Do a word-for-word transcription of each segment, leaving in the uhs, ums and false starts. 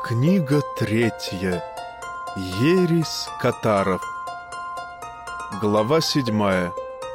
Книга третья. Ересь катаров. Глава седьмая.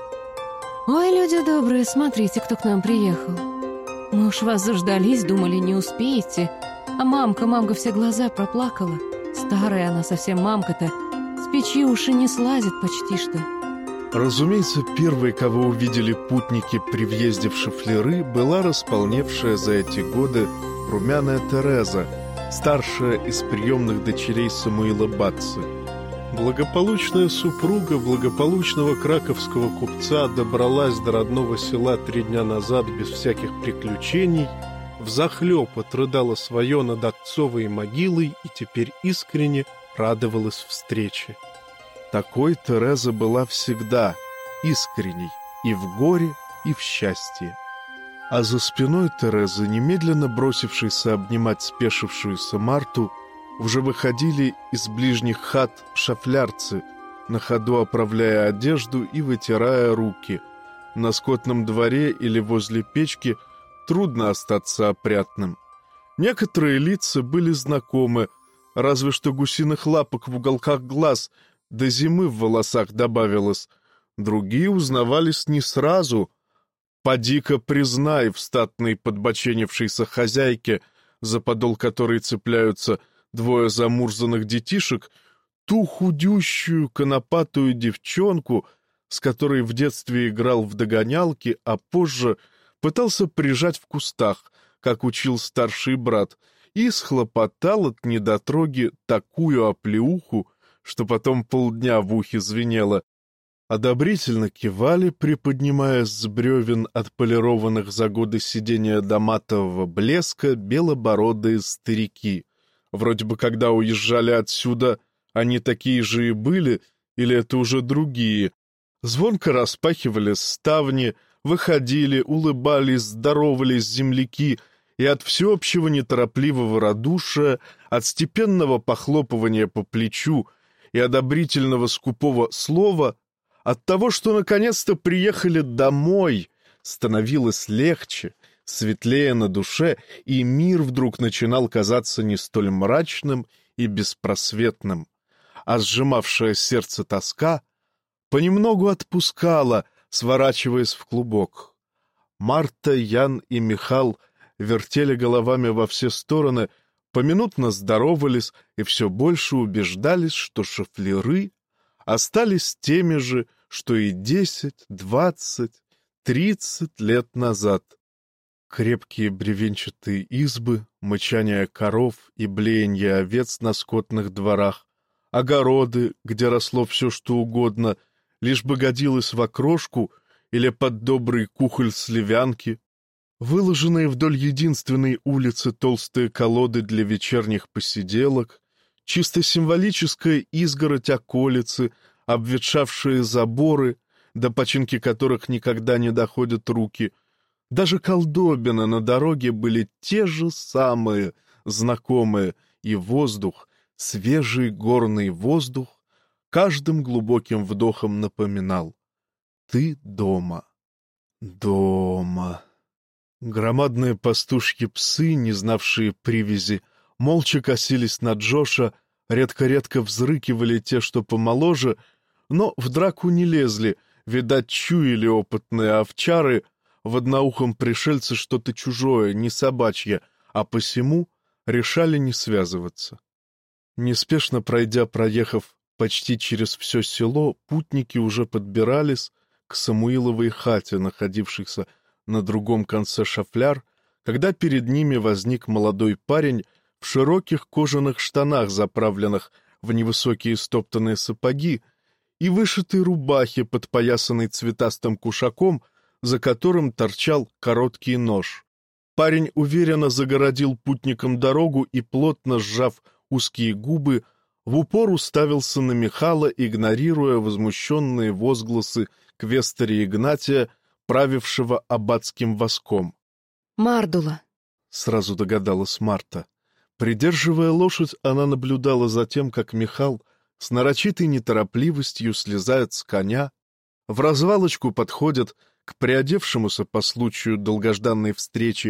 Ой, люди добрые, смотрите, кто к нам приехал. Мы уж вас заждались, думали, не успеете. А мамка, мамка все глаза проплакала. Старая она совсем мамка-то. С печи уши не слазит почти что. Разумеется, первой, кого увидели путники при въезде в Шафляры, была располневшая за эти годы румяная Тереза, старшая из приемных дочерей Самуила Бацци. Благополучная супруга благополучного краковского купца добралась до родного села три дня назад без всяких приключений, взахлеб отрыдала свое над отцовой могилой и теперь искренне радовалась встрече. Такой Тереза была всегда, искренней и в горе, и в счастье. А за спиной Терезы, немедленно бросившейся обнимать спешившуюся Марту, уже выходили из ближних хат шафлярцы, на ходу оправляя одежду и вытирая руки. На скотном дворе или возле печки трудно остаться опрятным. Некоторые лица были знакомы, разве что гусиных лапок в уголках глаз до зимы в волосах добавилось. Другие узнавались не сразу. Поди-ка признай в статной подбоченившейся хозяйке, за подол которой цепляются двое замурзанных детишек, ту худющую конопатую девчонку, с которой в детстве играл в догонялки, а позже пытался прижать в кустах, как учил старший брат, и схлопотал от недотроги такую оплеуху, что потом полдня в ухе звенело. Одобрительно кивали, приподнимаясь с бревен, отполированных за годы сидения до матового блеска, белобородые старики. Вроде бы, когда уезжали отсюда, они такие же и были, или это уже другие. Звонко распахивали ставни, выходили, улыбались, здоровались земляки, и от всеобщего неторопливого радушия, от степенного похлопывания по плечу и одобрительного скупого слова, от того, что наконец-то приехали домой, становилось легче, светлее на душе, и мир вдруг начинал казаться не столь мрачным и беспросветным, а сжимавшее сердце тоска понемногу отпускала, сворачиваясь в клубок. Марта, Ян и Михал вертели головами во все стороны, поминутно здоровались и все больше убеждались, что шафляры остались теми же, что и десять, двадцать, тридцать лет назад. Крепкие бревенчатые избы, мычание коров и блеяние овец на скотных дворах, огороды, где росло все что угодно, лишь бы годилось в окрошку или под добрый кухоль сливянки, выложенные вдоль единственной улицы толстые колоды для вечерних посиделок, чисто символическая изгородь околицы, обветшавшие заборы, до починки которых никогда не доходят руки. Даже колдобины на дороге были те же самые, знакомые, и воздух, свежий горный воздух, каждым глубоким вдохом напоминал: «Ты дома, дома». Громадные пастушьи псы, не знавшие привязи, молча косились на Джоша, редко-редко взрыкивали те, что помоложе, но в драку не лезли, видать, чуяли опытные овчары в одноухом пришельце что-то чужое, не собачье, а посему решали не связываться. Неспешно пройдя, проехав почти через все село, путники уже подбирались к Самуиловой хате, находившейся на другом конце шафляр, когда перед ними возник молодой парень в широких кожаных штанах, заправленных в невысокие стоптанные сапоги, и вышитой рубахе, подпоясанной цветастым кушаком, за которым торчал короткий нож. Парень уверенно загородил путникам дорогу и, плотно сжав узкие губы, в упор уставился на Михала, игнорируя возмущенные возгласы квестаря Игнатия, правившего аббатским воском. Мардула, — сразу догадалась Марта. Придерживая лошадь, она наблюдала за тем, как Михал с нарочитой неторопливостью слезает с коня, в развалочку подходит к приодевшемуся по случаю долгожданной встречи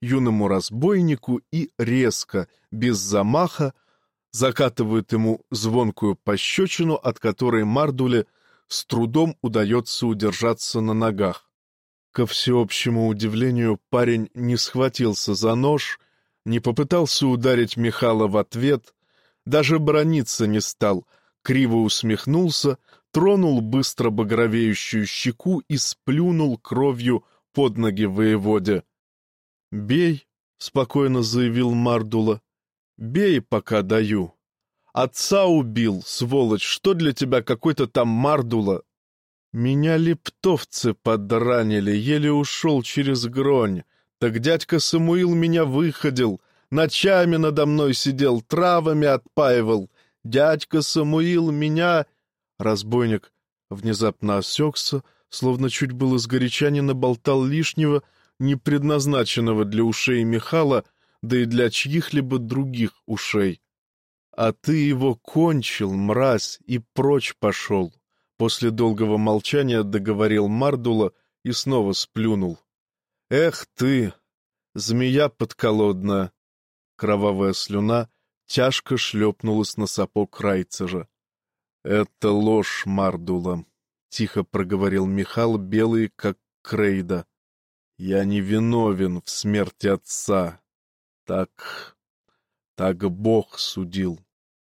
юному разбойнику и резко, без замаха, закатывают ему звонкую пощечину, от которой Мардуле с трудом удается удержаться на ногах. Ко всеобщему удивлению, парень не схватился за нож, не попытался ударить Михала в ответ, даже браниться не стал, криво усмехнулся, тронул быстро багровеющую щеку и сплюнул кровью под ноги воеводе. «Бей», — спокойно заявил Мардула, — «бей, пока даю. Отца убил, сволочь, что для тебя какой-то там Мардула? Меня лептовцы подранили, еле ушел через гронь. Так дядька Самуил меня выходил, ночами надо мной сидел, травами отпаивал. Дядька Самуил меня...» Разбойник внезапно осекся, словно чуть было сгоряча не наболтал лишнего, не предназначенного для ушей Михала, да и для чьих-либо других ушей. «А ты его кончил, мразь, и прочь пошел», — после долгого молчания договорил Мардула и снова сплюнул. «Эх ты, змея подколодная!» Кровавая слюна тяжко шлепнулась на сапог райцежа. «Это ложь, Мардула», — тихо проговорил Михал, белый, как крейда. «Я не виновен в смерти отца. Так... так Бог судил».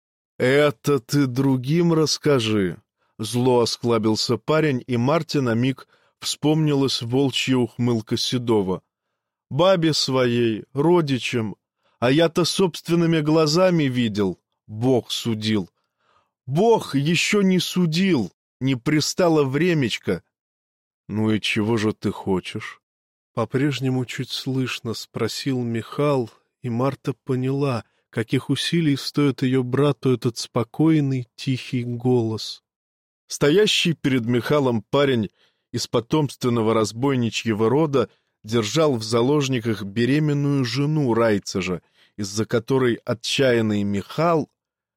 «Это ты другим расскажи», — зло осклабился парень, и Марте на миг вспомнилась волчья ухмылка Седова. «Бабе своей, родичам, а я-то собственными глазами видел, Бог судил. Бог еще не судил, не пристало времечко». «Ну и чего же ты хочешь?» По-прежнему чуть слышно спросил Михал, и Марта поняла, каких усилий стоит ее брату этот спокойный, тихий голос. Стоящий перед Михалом парень из потомственного разбойничьего рода держал в заложниках беременную жену райцежа, из-за которой отчаянный Михал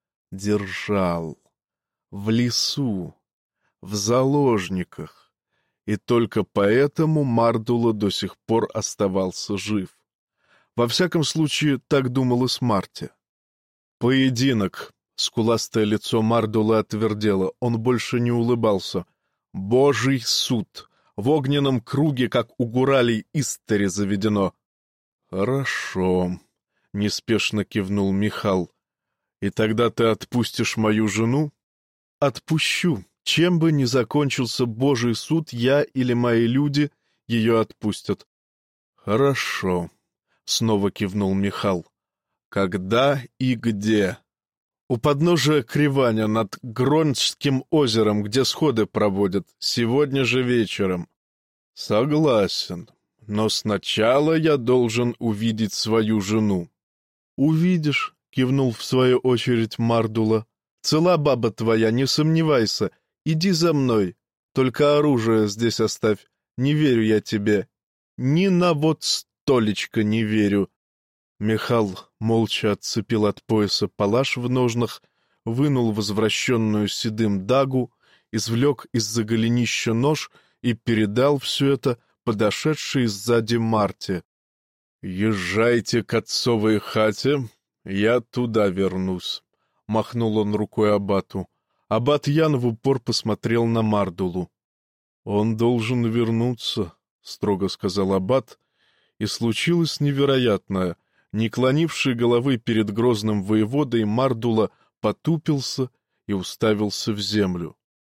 держал в лесу, в заложниках, и только поэтому Мардула до сих пор оставался жив. Во всяком случае, так думалось Марте. «Поединок!» — скуластое лицо Мардулы отвердело, он больше не улыбался. «Божий суд! В огненном круге, как у гуралей, истори заведено!» «Хорошо!» — неспешно кивнул Михал. «И тогда ты отпустишь мою жену?» «Отпущу. Чем бы ни закончился Божий суд, я или мои люди ее отпустят». «Хорошо», — снова кивнул Михал. «Когда и где?» «У подножия Криваня над Грончским озером, где сходы проводят, сегодня же вечером». «Согласен, но сначала я должен увидеть свою жену». «Увидишь», — кивнул в свою очередь Мардула. «Цела баба твоя, не сомневайся. Иди за мной. Только оружие здесь оставь. Не верю я тебе. Ни на вот столечко не верю». Михал молча отцепил от пояса палаш в ножнах, вынул возвращенную седым дагу, извлек из-за голенища нож и передал все это подошедшей сзади Марте. «Езжайте к отцовой хате, я туда вернусь», — махнул он рукой аббату. Аббат Ян в упор посмотрел на Мардулу. «Он должен вернуться», — строго сказал аббат, и случилось невероятное. Не клонивший головы перед грозным воеводой, Мардула потупился и уставился в землю.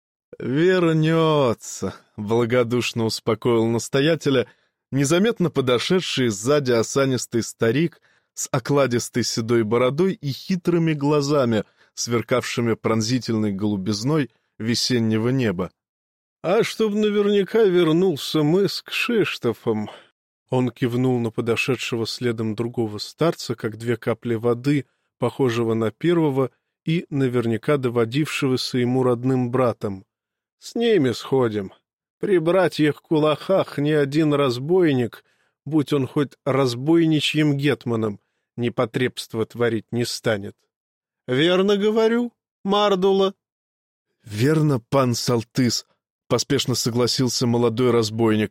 «Вернется», — благодушно успокоил настоятеля незаметно подошедший сзади осанистый старик с окладистой седой бородой и хитрыми глазами, сверкавшими пронзительной голубизной весеннего неба. «А чтоб наверняка вернулся мы с Кшиштофом», — он кивнул на подошедшего следом другого старца, как две капли воды, похожего на первого и наверняка доводившегося ему родным братом. «С ними сходим. При братьях-кулахах ни один разбойник, будь он хоть разбойничьим гетманом, непотребство творить не станет. Верно говорю, Мардула?» «Верно, пан Салтыс», — поспешно согласился молодой разбойник.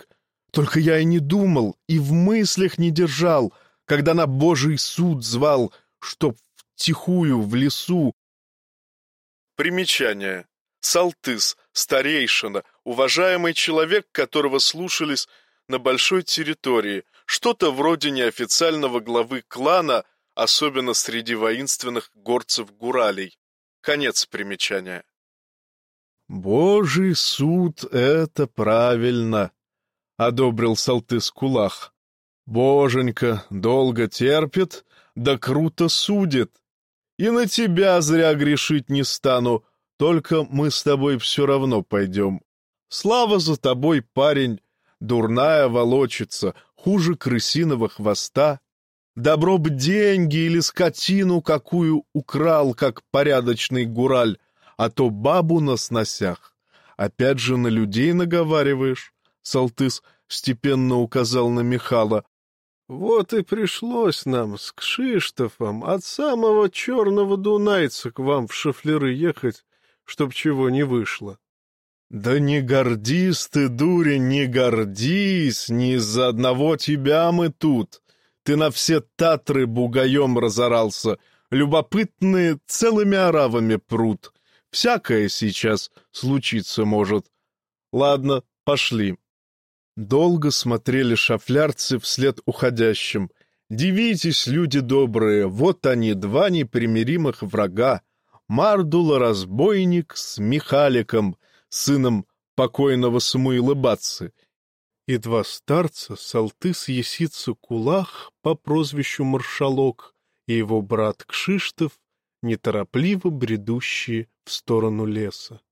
Только я и не думал, и в мыслях не держал, когда на Божий суд звал, чтоб втихую в лесу. Примечание. Салтыс, старейшина, уважаемый человек, которого слушались на большой территории, что-то вроде неофициального главы клана, особенно среди воинственных горцев-гуралей. Конец примечания. «Божий суд — это правильно», — одобрил Салтыс Кулах. «Боженька долго терпит, да круто судит. И на тебя зря грешить не стану, только мы с тобой все равно пойдем. Слава за тобой, парень, дурная волочится, хуже крысиного хвоста. Добро б деньги или скотину какую украл, как порядочный гураль, а то бабу на сносях. Опять же на людей наговариваешь», — Салтыс степенно указал на Михала. «Вот и пришлось нам с Кшиштофом от самого Черного Дунайца к вам в шафлеры ехать, чтоб чего не вышло». «Да не гордись ты, дурень, не гордись, не из-за одного тебя мы тут. Ты на все Татры бугаем разорался, любопытные целыми оравами прут. Всякое сейчас случиться может. Ладно, пошли». Долго смотрели шафлярцы вслед уходящим. Дивитесь, люди добрые, вот они, два непримиримых врага. Мардула-разбойник с Михаликом, сыном покойного Самуила Баццы, и два старца, Салтыс Есица Кулах по прозвищу Маршалок и его брат Кшиштоф, неторопливо бредущие в сторону леса.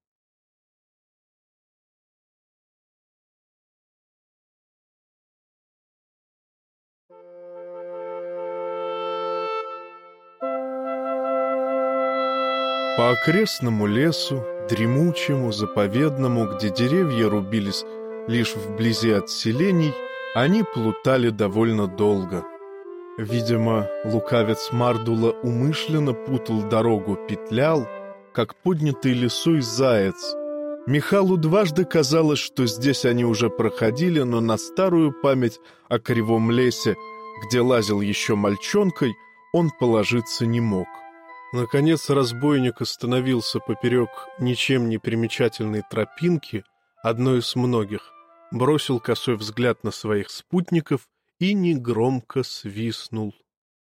По окрестному лесу, дремучему, заповедному, где деревья рубились лишь вблизи от селений, они плутали довольно долго. Видимо, лукавец Мардула умышленно путал дорогу, петлял, как поднятый лисой заяц. Михалу дважды казалось, что здесь они уже проходили, но на старую память о кривом лесе, где лазил еще мальчонкой, он положиться не мог. Наконец разбойник остановился поперек ничем не примечательной тропинки, одной из многих, бросил косой взгляд на своих спутников и негромко свистнул.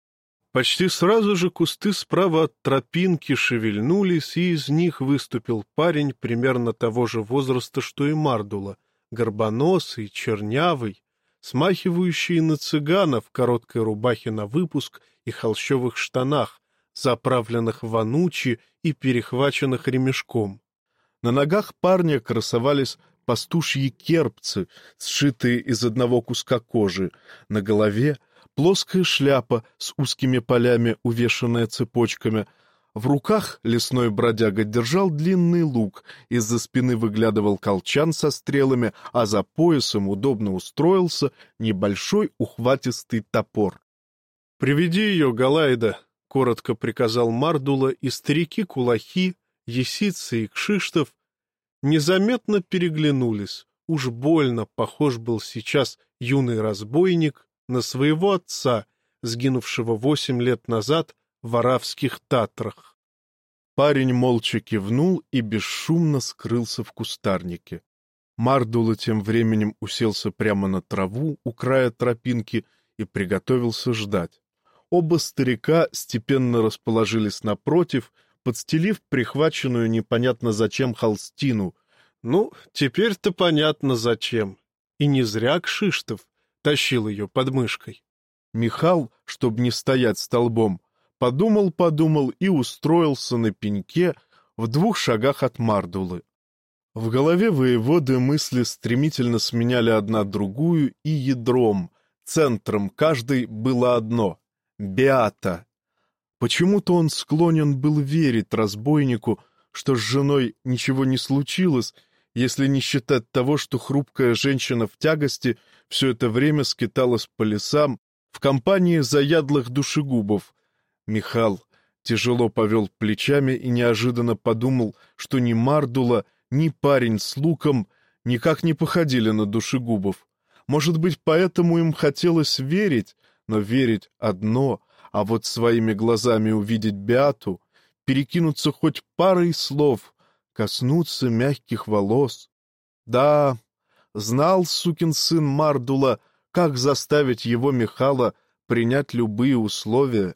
Почти сразу же кусты справа от тропинки шевельнулись, и из них выступил парень примерно того же возраста, что и Мардула, горбоносый, чернявый, смахивающий на цыгана в короткой рубахе на выпуск и холщовых штанах, заправленных в анучи и перехваченных ремешком. На ногах парня красовались пастушьи керпцы, сшитые из одного куска кожи. На голове плоская шляпа с узкими полями, увешанная цепочками. В руках лесной бродяга держал длинный лук, из-за спины выглядывал колчан со стрелами, а за поясом удобно устроился небольшой ухватистый топор. «Приведи ее, Галайда», — коротко приказал Мардула, и старики-кулахи, Есица и Кшиштоф незаметно переглянулись. Уж больно похож был сейчас юный разбойник на своего отца, сгинувшего восемь лет назад в Аравских Татрах. Парень молча кивнул и бесшумно скрылся в кустарнике. Мардула тем временем уселся прямо на траву у края тропинки и приготовился ждать. Оба старика степенно расположились напротив, подстелив прихваченную непонятно зачем холстину. Ну, теперь-то понятно зачем. И не зря Кшиштоф тащил ее под мышкой. Михал, чтобы не стоять столбом, подумал-подумал и устроился на пеньке в двух шагах от Мардулы. В голове воеводы мысли стремительно сменяли одна другую, и ядром, центром каждой было одно — Беата. Почему-то он склонен был верить разбойнику, что с женой ничего не случилось, если не считать того, что хрупкая женщина в тягости все это время скиталась по лесам в компании заядлых душегубов. Михал тяжело повел плечами и неожиданно подумал, что ни Мардула, ни парень с луком никак не походили на душегубов. Может быть, поэтому им хотелось верить, но верить одно, а вот своими глазами увидеть Беату, перекинуться хоть парой слов, коснуться мягких волос. Да, знал сукин сын Мардула, как заставить его Михала принять любые условия.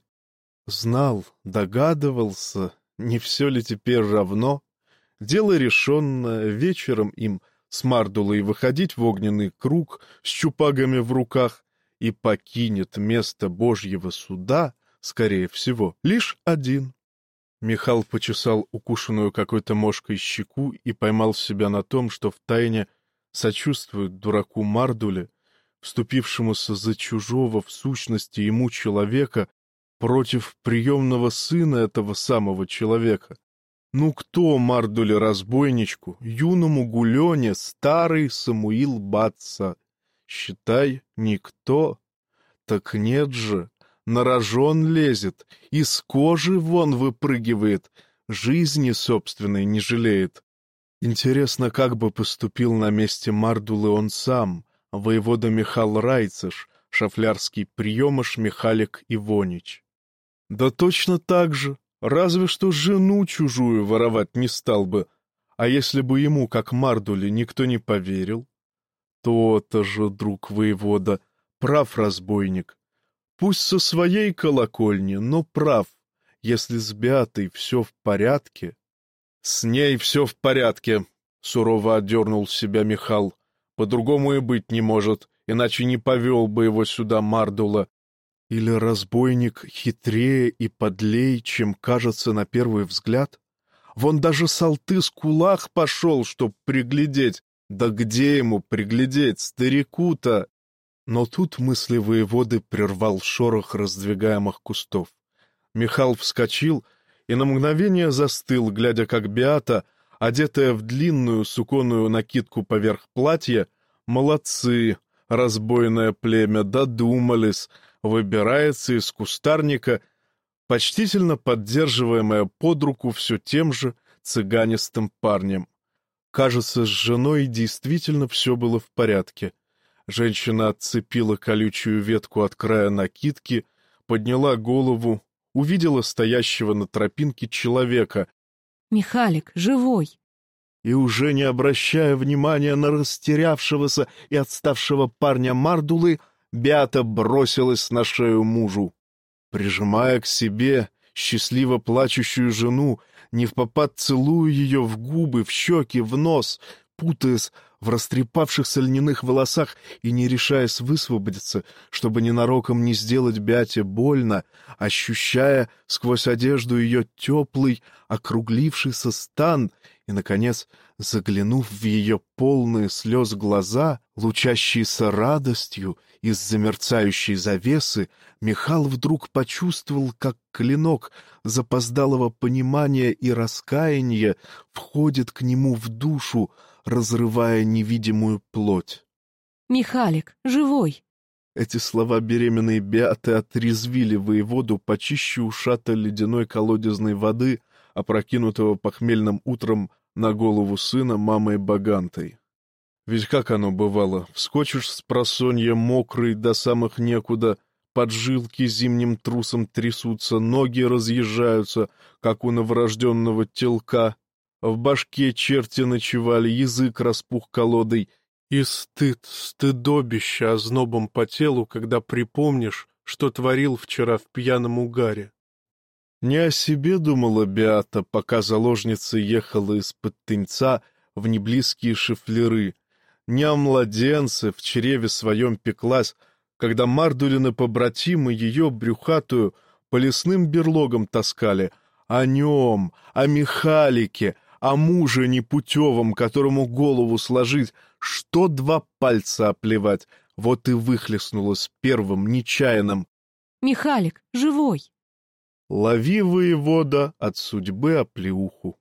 Знал, догадывался, не все ли теперь равно. Дело решенное, вечером им с Мардулой выходить в огненный круг с чупагами в руках, и покинет место Божьего суда, скорее всего, лишь один. Михал почесал укушенную какой-то мошкой щеку и поймал себя на том, что втайне сочувствует дураку Мардуле, вступившемуся за чужого в сущности ему человека против приемного сына этого самого человека. Ну кто Мардуле-разбойничку, юному Гулене, старый Самуил Батца? Считай, никто. Так нет же, на рожон лезет, из кожи вон выпрыгивает, жизни собственной не жалеет. Интересно, как бы поступил на месте Мардулы он сам, воевода Михал Райцеш, шафлярский приемыш Михалик Ивонич. Да точно так же, разве что жену чужую воровать не стал бы, а если бы ему, как Мардуле, никто не поверил? То-то же, друг воевода, прав разбойник. Пусть со своей колокольни, но прав. Если с Беатой все в порядке... — С ней все в порядке, — сурово отдернул себя Михал. — По-другому и быть не может, иначе не повел бы его сюда Мардула. Или разбойник хитрее и подлей, чем кажется на первый взгляд? Вон даже Салтыс-Кулах пошел, чтоб приглядеть. Да где ему приглядеть, старику-то? Но тут мысли воеводы прервал шорох раздвигаемых кустов. Михал вскочил и на мгновение застыл, глядя, как Беата, одетая в длинную суконную накидку поверх платья, молодцы, разбойное племя, додумались, выбирается из кустарника, почтительно поддерживаемая под руку все тем же цыганистым парнем. Кажется, с женой действительно все было в порядке. Женщина отцепила колючую ветку от края накидки, подняла голову, увидела стоящего на тропинке человека. «Михалик, живой!» И уже не обращая внимания на растерявшегося и отставшего парня Мардулы, Беата бросилась на шею мужу. Прижимая к себе счастливо плачущую жену, невпопад целуя ее в губы, в щеки, в нос, путаясь в растрепавшихся льняных волосах и не решаясь высвободиться, чтобы ненароком не сделать Беате больно, ощущая сквозь одежду ее теплый, округлившийся стан и, наконец, заглянув в ее полные слез глаза, лучащиеся радостью из-за мерцающей завесы, Михал вдруг почувствовал, как клинок запоздалого понимания и раскаяния входит к нему в душу, разрывая невидимую плоть. «Михалик, живой!» Эти слова беременной Беаты отрезвили воеводу почище ушата ледяной колодезной воды, опрокинутого похмельным утром на голову сына мамой Багантой. Ведь как оно бывало, вскочишь с просонья мокрый до самых некуда, поджилки зимним трусом трясутся, ноги разъезжаются, как у новорожденного телка, в башке черти ночевали, язык распух колодой, и стыд, стыдобище ознобом по телу, когда припомнишь, что творил вчера в пьяном угаре. Не о себе думала Беата, пока заложница ехала из-под тынца в неблизкие шифлеры, не о младенце в чреве своем пеклась, когда Мардулины побратимы ее брюхатую по лесным берлогам таскали, о нем, о Михалике, о муже непутевом, которому голову сложить, что два пальца оплевать, вот и выхлестнулось первым, нечаянным. «Михалик, живой!» Лови, воевода, от судьбы оплеуху.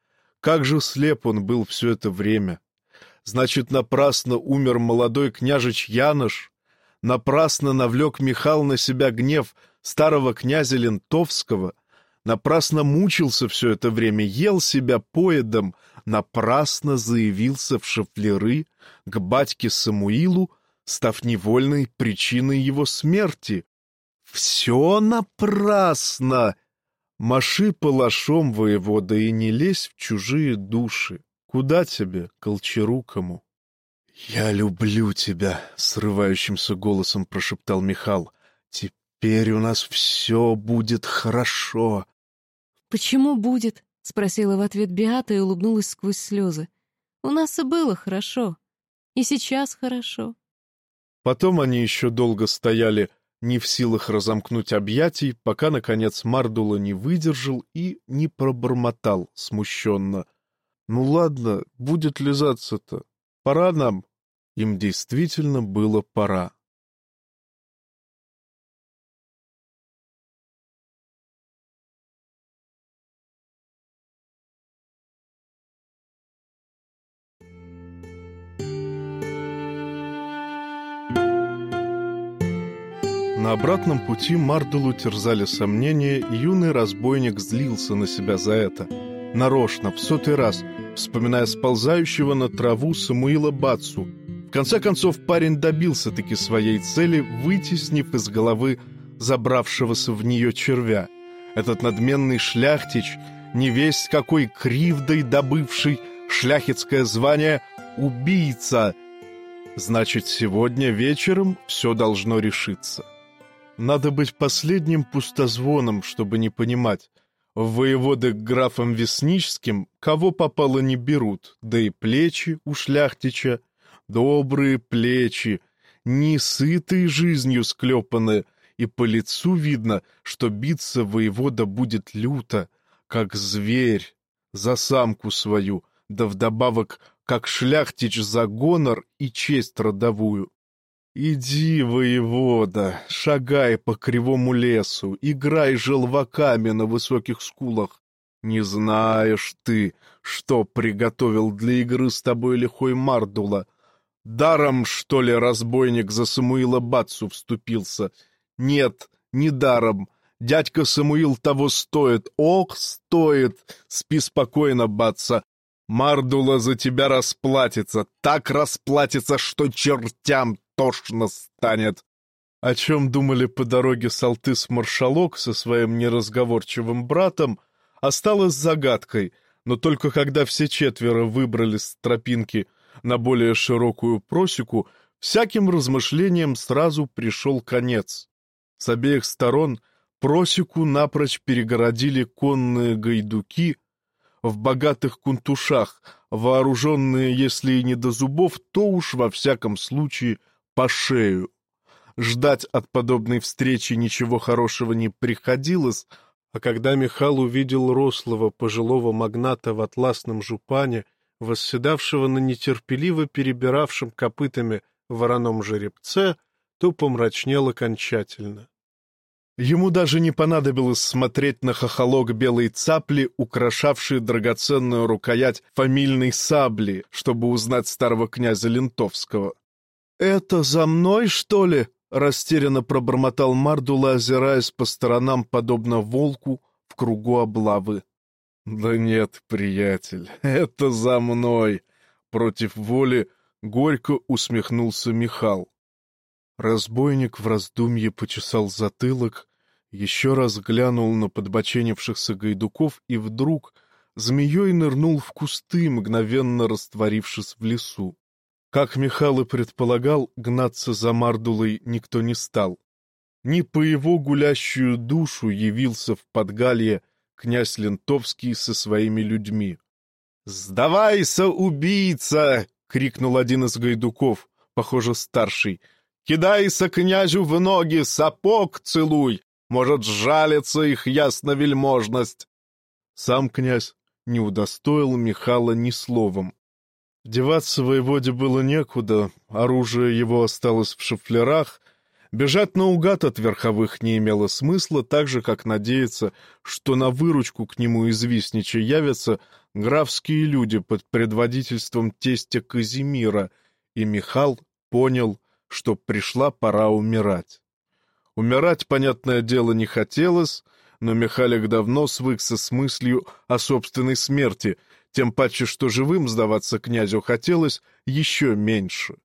Как же слеп он был все это время! Значит, напрасно умер молодой княжич Янош, напрасно навлек Михал на себя гнев старого князя Лентовского, напрасно мучился все это время, ел себя поедом, напрасно заявился в шафлеры к батьке Самуилу став невольной причиной его смерти. Все напрасно! Маши палашом, воевода, и не лезь в чужие души. Куда тебе, колчерукому? — Я люблю тебя, — срывающимся голосом прошептал Михал. — Теперь у нас все будет хорошо. — Почему будет? — спросила в ответ Беата и улыбнулась сквозь слезы. — У нас и было хорошо. И сейчас хорошо. Потом они еще долго стояли, не в силах разомкнуть объятий, пока, наконец, Мардула не выдержал и не пробормотал смущенно. — Ну ладно, будет лизаться-то. Пора нам. Им действительно было пора. На обратном пути Мардулу терзали сомнения, и юный разбойник злился на себя за это. Нарочно, в сотый раз, вспоминая сползающего на траву Самуила Бацу. В конце концов, парень добился-таки своей цели, вытеснив из головы забравшегося в нее червя. Этот надменный шляхтич, невесть какой кривдой добывший шляхетское звание «убийца». Значит, сегодня вечером все должно решиться. Надо быть последним пустозвоном, чтобы не понимать. В воеводы к графам Весничским кого попало не берут, да и плечи у шляхтича, добрые плечи, не сытые жизнью склепаны, и по лицу видно, что биться воевода будет люто, как зверь, за самку свою, да вдобавок, как шляхтич за гонор и честь родовую. Иди, воевода, шагай по кривому лесу, играй желваками на высоких скулах. Не знаешь ты, что приготовил для игры с тобой лихой Мардула. Даром, что ли, разбойник за Самуила Бацу вступился? Нет, не даром. Дядька Самуил того стоит. Ох, стоит. Спи спокойно, Баца. Мардула за тебя расплатится. Так расплатится, что чертям тошно станет. О чем думали по дороге Салтыс-маршалок со своим неразговорчивым братом, осталось загадкой, но только когда все четверо выбрались с тропинки на более широкую просеку, всяким размышлениям сразу пришел конец. С обеих сторон просеку напрочь перегородили конные гайдуки в богатых кунтушах, вооруженные, если и не до зубов, то уж во всяком случае по шею. Ждать от подобной встречи ничего хорошего не приходилось, а когда Михал увидел рослого пожилого магната в атласном жупане, восседавшего на нетерпеливо перебиравшем копытами вороном жеребце, то помрачнел окончательно. Ему даже не понадобилось смотреть на хохолок белой цапли, украшавшей драгоценную рукоять фамильной сабли, чтобы узнать старого князя Лентовского. «Это за мной, что ли?» — растерянно пробормотал Мардула, озираясь по сторонам, подобно волку в кругу облавы. «Да нет, приятель, это за мной!» — против воли горько усмехнулся Михал. Разбойник в раздумье почесал затылок, еще раз глянул на подбоченившихся гайдуков и вдруг змеей нырнул в кусты, мгновенно растворившись в лесу. Как Михал и предполагал, гнаться за Мардулой никто не стал. Ни по его гулящую душу явился в Подгалье князь Лентовский со своими людьми. «Сдавайся, убийца!» — крикнул один из гайдуков, похоже, старший. «Кидайся князю в ноги, сапог целуй! Может, сжалится их ясновельможность!» Сам князь не удостоил Михала ни словом. Деваться воеводе было некуда, оружие его осталось в шафлерах, бежать наугад от верховых не имело смысла, так же, как надеяться, что на выручку к нему из Виснича явятся графские люди под предводительством тестя Казимира, и Михал понял, что пришла пора умирать. Умирать, понятное дело, не хотелось, но Михалик давно свыкся с мыслью о собственной смерти, тем паче, что живым сдаваться князю хотелось еще меньше.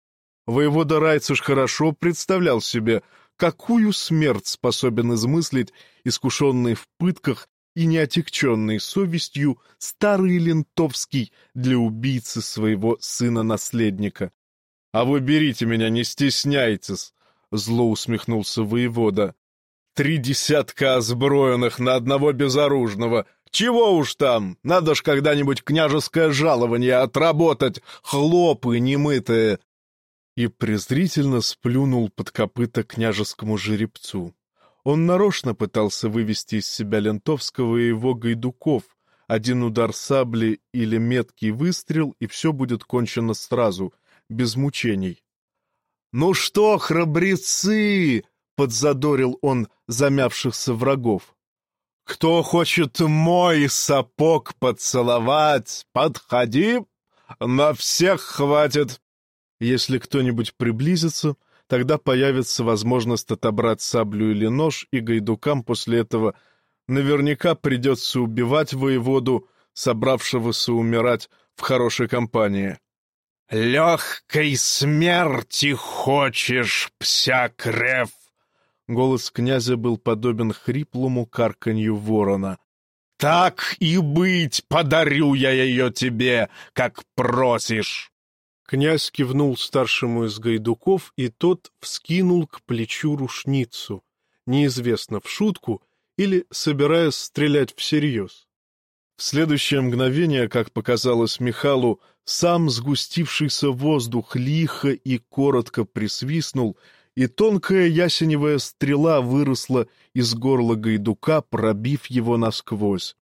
Воевода Райцеш хорошо представлял себе, какую смерть способен измыслить искушенный в пытках и неотягченный совестью старый Лентовский для убийцы своего сына-наследника. — А вы берите меня, не стесняйтесь, — зло усмехнулся воевода. — Три десятка озброенных на одного безоружного. Чего уж там, надо ж когда-нибудь княжеское жалование отработать, хлопы немытые. И презрительно сплюнул под копыта княжескому жеребцу. Он нарочно пытался вывести из себя Лентовского и его гайдуков. Один удар сабли или меткий выстрел, и все будет кончено сразу, без мучений. — Ну что, храбрецы! — подзадорил он замявшихся врагов. — Кто хочет мой сапог поцеловать, подходи, на всех хватит. Если кто-нибудь приблизится, тогда появится возможность отобрать саблю или нож, и гайдукам после этого наверняка придется убивать воеводу, собравшегося умирать в хорошей компании. — Легкой смерти хочешь, псякрев! Голос князя был подобен хриплому карканью ворона. — Так и быть, подарю я ее тебе, как просишь! Князь кивнул старшему из гайдуков, и тот вскинул к плечу рушницу, неизвестно, в шутку или собираясь стрелять всерьез. В следующее мгновение, как показалось Михалу, сам сгустившийся воздух лихо и коротко присвистнул, и тонкая ясеневая стрела выросла из горла гайдука, пробив его насквозь.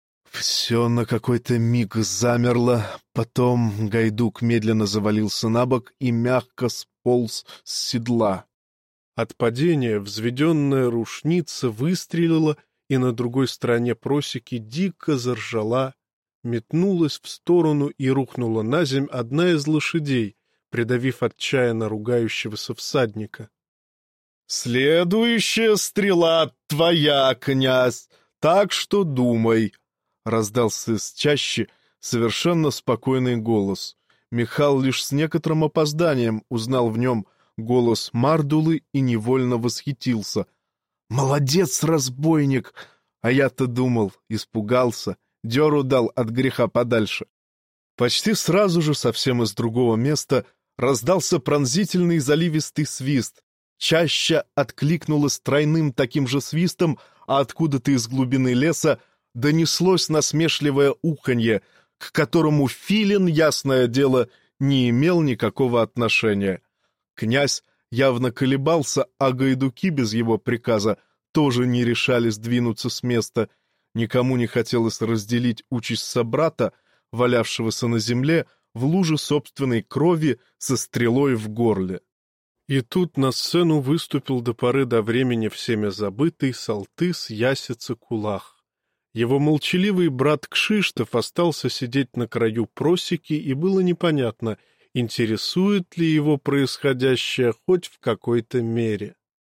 Все на какой-то миг замерло, потом гайдук медленно завалился на бок и мягко сполз с седла. От падения взведенная рушница выстрелила, и на другой стороне просеки дико заржала, метнулась в сторону и рухнула на земь одна из лошадей, придавив отчаянно ругающегося всадника. — Следующая стрела твоя, князь, так что думай! — раздался из чащи совершенно спокойный голос. Михал лишь с некоторым опозданием узнал в нем голос Мардулы и невольно восхитился. «Молодец, разбойник!» А я-то думал, испугался, дёру дал от греха подальше. Почти сразу же, совсем из другого места, раздался пронзительный заливистый свист. Чаща откликнулась тройным таким же свистом, а откуда-то из глубины леса донеслось насмешливое уханье, к которому филин, ясное дело, не имел никакого отношения. Князь явно колебался, а гайдуки без его приказа тоже не решались двинуться с места. Никому не хотелось разделить участь собрата, валявшегося на земле в луже собственной крови со стрелой в горле. И тут на сцену выступил до поры до времени всеми забытый Салтыс Ясица-Кулах. Его молчаливый брат Кшиштоф остался сидеть на краю просеки, и было непонятно, интересует ли его происходящее хоть в какой-то мере.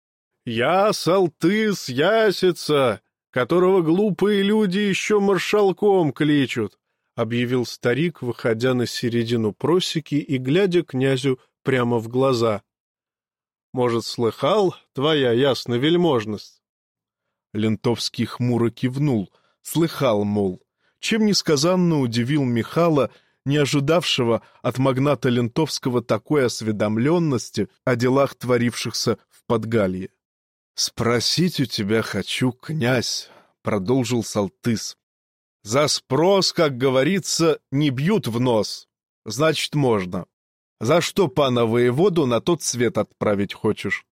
«Я Салтыс Ясица, которого глупые люди еще маршалком кличут», — объявил старик, выходя на середину просеки и глядя князю прямо в глаза. «Может, слыхал, твоя ясновельможность?» Лентовский хмуро кивнул, слыхал, мол, чем несказанно удивил Михала, не ожидавшего от магната Лентовского такой осведомленности о делах, творившихся в Подгалье. «Спросить у тебя хочу, князь», — продолжил Салтыс. «За спрос, как говорится, не бьют в нос. Значит, можно. За что пана воеводу на тот свет отправить хочешь?»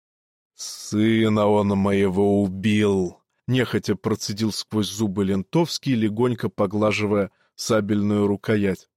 «Сына он моего убил», — нехотя процедил сквозь зубы Лентовский, легонько поглаживая сабельную рукоять.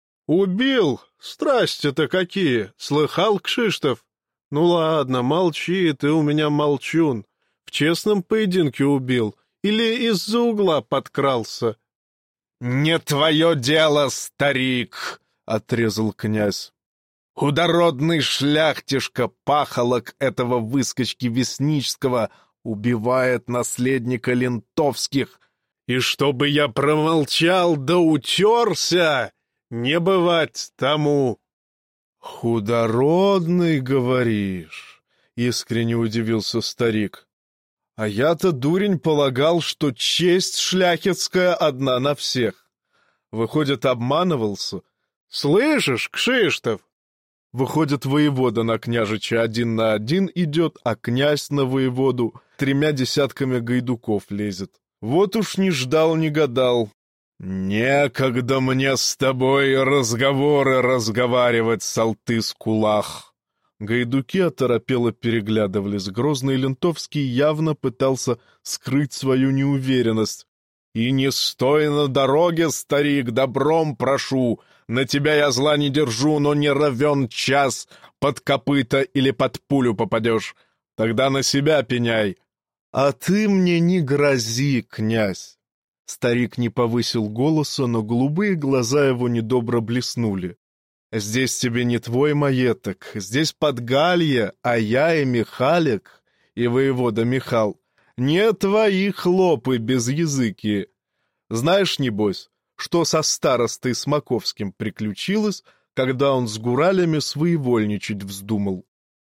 «Убил? Страсти-то какие! Слыхал, Кшиштоф? Ну ладно, молчи, ты у меня молчун. В честном поединке убил или из-за угла подкрался?» «Не твое дело, старик!» — отрезал князь. «Худородный шляхтишка, пахолок этого выскочки Весничского, убивает наследника Лентовских. И чтобы я промолчал да утерся, не бывать тому!» «Худородный, говоришь?» — искренне удивился старик. «А я-то, дурень, полагал, что честь шляхетская одна на всех. Выходит, обманывался? Слышишь, Кшиштов? Выходит, воевода на княжича один на один идет, а князь на воеводу тремя десятками гайдуков лезет. Вот уж не ждал, не гадал. Некогда мне с тобой разговоры разговаривать, Салтыс-Кулах». Гайдуки оторопело переглядывались. Грозный Лентовский явно пытался скрыть свою неуверенность. «И не стой на дороге, старик, добром прошу. На тебя я зла не держу, но не равен час под копыта или под пулю попадешь. Тогда на себя пеняй. А ты мне не грози, князь». Старик не повысил голоса, но голубые глаза его недобро блеснули. «Здесь тебе не твой маеток, здесь Подгалье, а я и Михалик, и воевода Михал, не твои хлопы без языки. Знаешь, небось, что со старостой Смаковским приключилось, когда он с гуралями своевольничать вздумал?»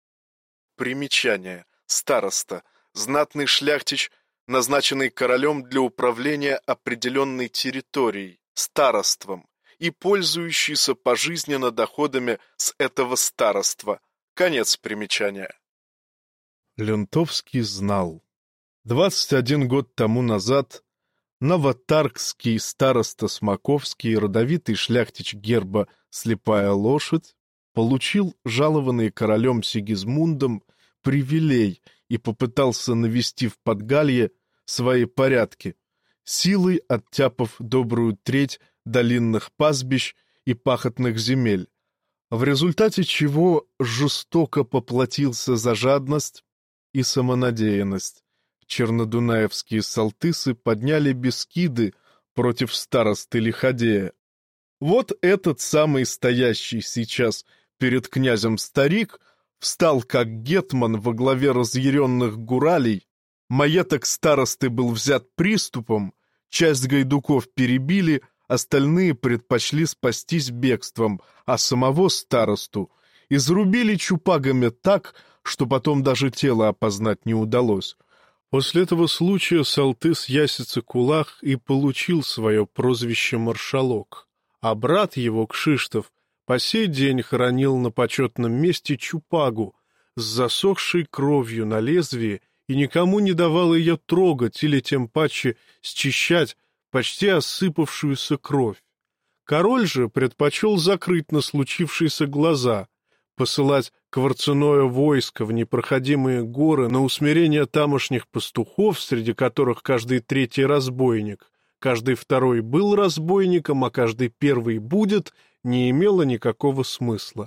Примечание. Староста. Знатный шляхтич, назначенный королем для управления определенной территорией, староством, и пользующийся пожизненно доходами с этого староства. Конец примечания. Лентовский знал. Двадцать один год тому назад новотаргский староста Смаковский, родовитый шляхтич герба «Слепая лошадь», получил жалованный королем Сигизмундом привилей и попытался навести в Подгалье свои порядки, силой оттяпав добрую треть долинных пастбищ и пахотных земель, в результате чего жестоко поплатился за жадность и самонадеянность. Чернодунаевские салтысы подняли бескиды против старосты Лиходея. Вот этот самый стоящий сейчас перед князем старик встал как гетман во главе разъяренных гуралей, маеток старосты был взят приступом, часть гайдуков перебили, остальные предпочли спастись бегством, а самого старосту изрубили чупагами так, что потом даже тело опознать не удалось. После этого случая Салтыс Ясица-Кулах и получил свое прозвище «Маршалок», а брат его, Кшиштов, по сей день хоронил на почетном месте чупагу с засохшей кровью на лезвии и никому не давал ее трогать или тем паче счищать почти осыпавшуюся кровь. Король же предпочел закрыть на случившиеся глаза, посылать кварцяное войско в непроходимые горы на усмирение тамошних пастухов, среди которых каждый третий разбойник, каждый второй был разбойником, а каждый первый будет, не имело никакого смысла.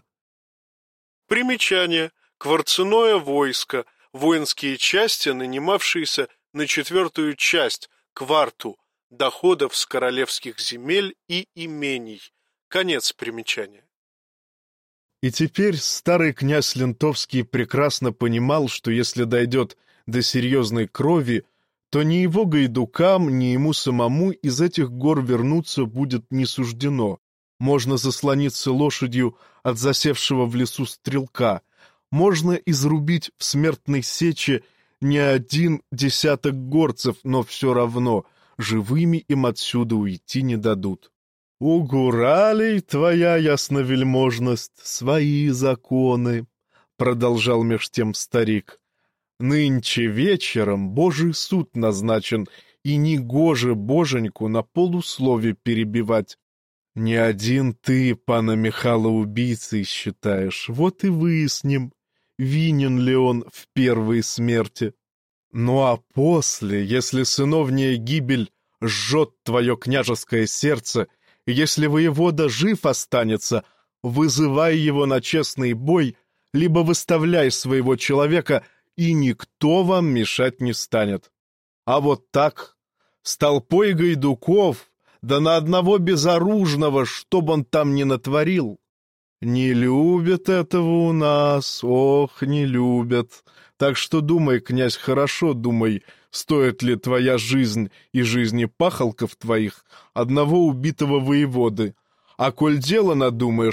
Примечание. Кварцяное войско. Воинские части, нанимавшиеся на четвертую часть, кварту, доходов с королевских земель и имений. Конец примечания. И теперь старый князь Лентовский прекрасно понимал, что если дойдет до серьезной крови, то ни его гайдукам, ни ему самому из этих гор вернуться будет не суждено. Можно заслониться лошадью от засевшего в лесу стрелка, можно изрубить в смертной сече не один десяток горцев, но все равно живыми им отсюда уйти не дадут. «У гуралей твоя ясновельможность, свои законы», — продолжал меж тем старик. «Нынче вечером Божий суд назначен, и негоже боженьку на полуслове перебивать. Не один ты, пана Михала, убийцей считаешь, вот и выясним, винен ли он в первой смерти. Ну а после, если сыновняя гибель жжет твое княжеское сердце, и если воевода жив останется, вызывай его на честный бой, либо выставляй своего человека, и никто вам мешать не станет. А вот так, с толпой гайдуков, да на одного безоружного, чтоб он там не натворил. Не любят этого у нас, ох, не любят. Так что думай, князь, хорошо думай, стоит ли твоя жизнь и жизни пахалков твоих одного убитого воеводы. А коль дело надумаешь,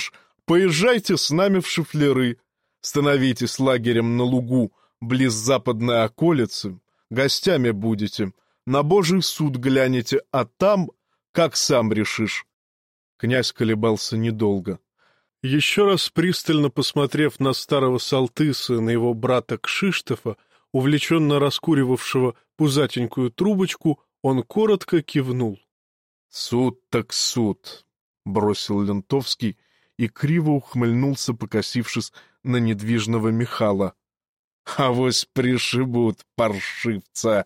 Поезжайте с нами в Шафляры, становитесь лагерем на лугу близ западной околицы, гостями будете, на Божий суд глянете, а там, как сам решишь». Князь колебался недолго. Еще раз пристально посмотрев на старого Салтыса, на его брата Кшиштофа, увлеченно раскуривавшего пузатенькую трубочку, он коротко кивнул. «Суд так суд», — бросил Лентовский и криво ухмыльнулся, покосившись на недвижного Михала. «Авось пришибут паршивца!»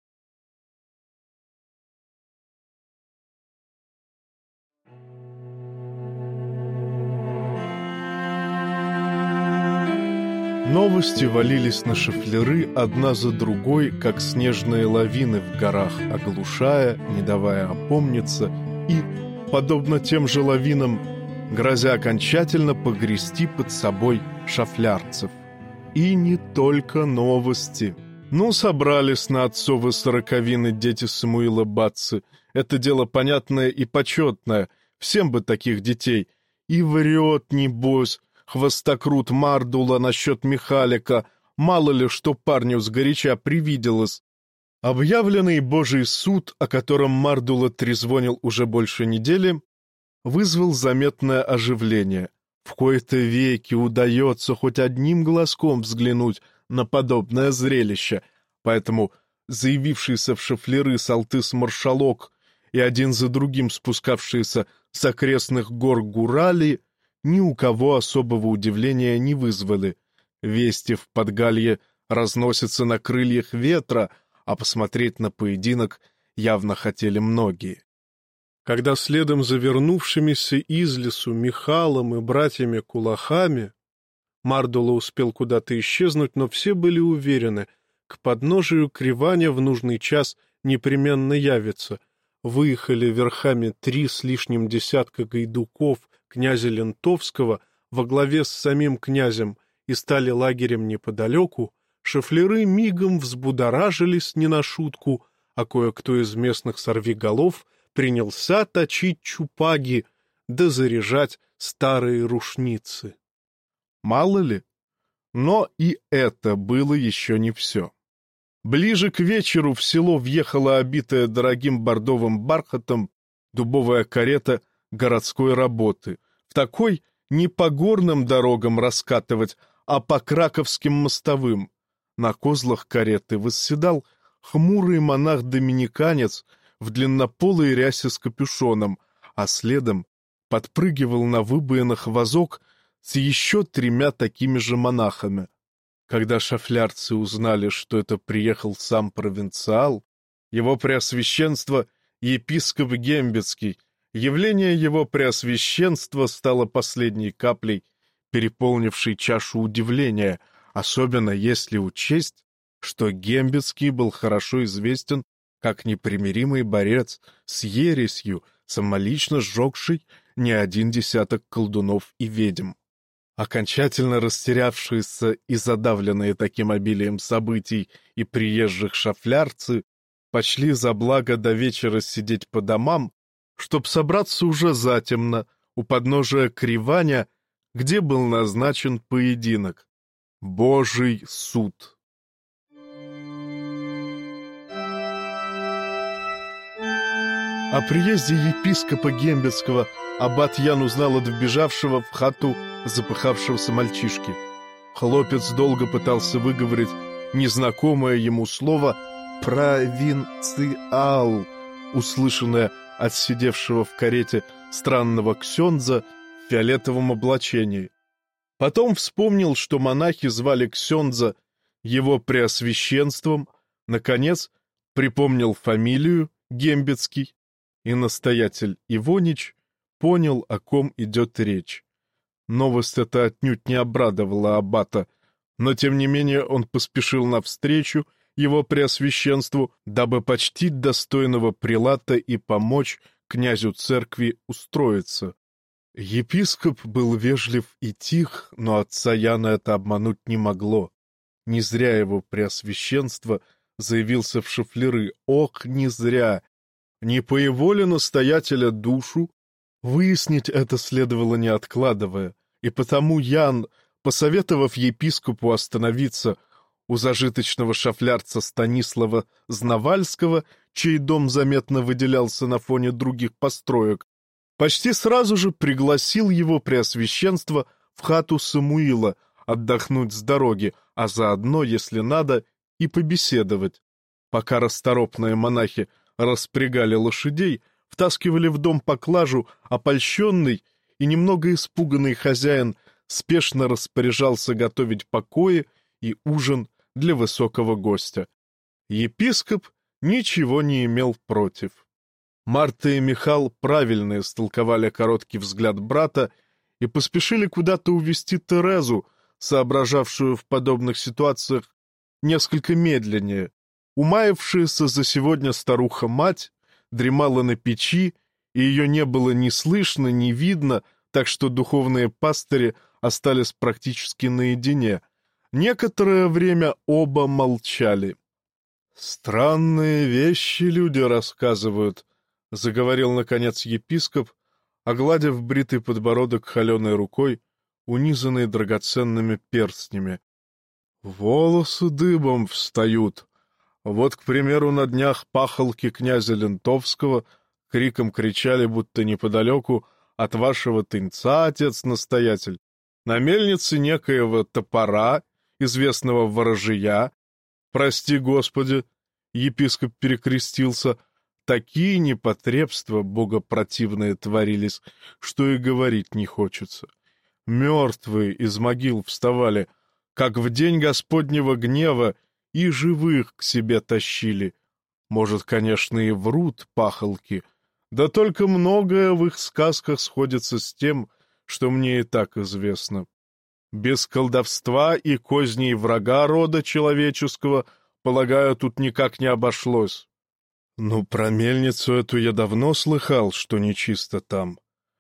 Новости валились на Шафляры одна за другой, как снежные лавины в горах, оглушая, не давая опомниться, и, подобно тем же лавинам, грозя окончательно погрести под собой шафлярцев. И не только новости. Ну, собрались на отцовы сороковины дети Самуила Бацци. Это дело понятное и почетное, всем бы таких детей. И врет, небось, хвостокрут Мардула насчет Михалика, мало ли что парню сгоряча привиделось. Объявленный Божий суд, о котором Мардула трезвонил уже больше недели, вызвал заметное оживление. В кои-то веки удается хоть одним глазком взглянуть на подобное зрелище, поэтому заявившийся в Шафляры Салтыс-маршалок и один за другим спускавшиеся с окрестных гор гурали ни у кого особого удивления не вызвали. Вести в Подгалье разносятся на крыльях ветра, а посмотреть на поединок явно хотели многие. Когда следом за вернувшимися из лесу Михалом и братьями Кулахами Мардула успел куда-то исчезнуть, но все были уверены, к подножию Криваня в нужный час непременно явится. Выехали верхами три с лишним десятка гайдуков князя Лентовского во главе с самим князем и стали лагерем неподалеку, Шафляры мигом взбудоражились не на шутку, а кое-кто из местных сорвиголов принялся точить чупаги да заряжать старые рушницы. Мало ли, но и это было еще не все. Ближе к вечеру в село въехала обитая дорогим бордовым бархатом дубовая карета городской работы. В такой не по горным дорогам раскатывать, а по краковским мостовым. На козлах кареты восседал хмурый монах-доминиканец в длиннополой рясе с капюшоном, а следом подпрыгивал на выбоинах вазок с еще тремя такими же монахами. Когда шафлярцы узнали, что это приехал сам провинциал, его преосвященство епископ Гембецкий, явление его преосвященства стало последней каплей, переполнившей чашу удивления, особенно если учесть, что Гембецкий был хорошо известен как непримиримый борец с ересью, самолично сжегший не один десяток колдунов и ведьм. Окончательно растерявшиеся и задавленные таким обилием событий и приезжих шафлярцы почли за благо до вечера сидеть по домам, чтоб собраться уже затемно у подножия Криваня, где был назначен поединок. Божий суд. О приезде епископа Гембецкого аббат Ян узнал от вбежавшего в хату запыхавшегося мальчишки. Хлопец долго пытался выговорить незнакомое ему слово «провинциал», услышанное от сидевшего в карете странного ксендза в фиолетовом облачении. Потом вспомнил, что монахи звали ксендза его преосвященством, наконец припомнил фамилию Гембецкий, и настоятель Ивонич понял, о ком идет речь. Новость эта отнюдь не обрадовала аббата, но тем не менее он поспешил навстречу его преосвященству, дабы почтить достойного прелата и помочь князю церкви устроиться. Епископ был вежлив и тих, но отца Яна это обмануть не могло. Не зря его преосвященство заявился в Шафляры. Ох, не зря! Не по его ли настоятеля душу? Выяснить это следовало не откладывая. И потому Ян, посоветовав епископу остановиться у зажиточного шафлярца Станислава Знавальского, чей дом заметно выделялся на фоне других построек, почти сразу же пригласил его преосвященство в хату Самуила отдохнуть с дороги, а заодно, если надо, и побеседовать. Пока расторопные монахи распрягали лошадей, втаскивали в дом поклажу, опольщенный и немного испуганный хозяин спешно распоряжался готовить покои и ужин для высокого гостя. Епископ ничего не имел против. Марта и Михал правильно истолковали короткий взгляд брата и поспешили куда-то увести Терезу, соображавшую в подобных ситуациях несколько медленнее. Умаявшаяся за сегодня старуха-мать дремала на печи, и ее не было ни слышно, ни видно, так что духовные пастыри остались практически наедине. Некоторое время оба молчали. «Странные вещи люди рассказывают», — заговорил, наконец, епископ, огладив бритый подбородок холеной рукой, унизанной драгоценными перстнями. «Волосы дыбом встают. Вот, к примеру, на днях пахолки князя Лентовского криком кричали, будто неподалеку от вашего тынца, отец-настоятель, на мельнице некоего топора, известного ворожия, прости Господи, епископ перекрестился, такие непотребства богопротивные творились, что и говорить не хочется. Мертвые из могил вставали, как в день Господнего гнева, и живых к себе тащили. Может, конечно, и врут пахолки, да только многое в их сказках сходится с тем, что мне и так известно. Без колдовства и козней врага рода человеческого, полагаю, тут никак не обошлось. Ну, про мельницу эту я давно слыхал, что нечисто там.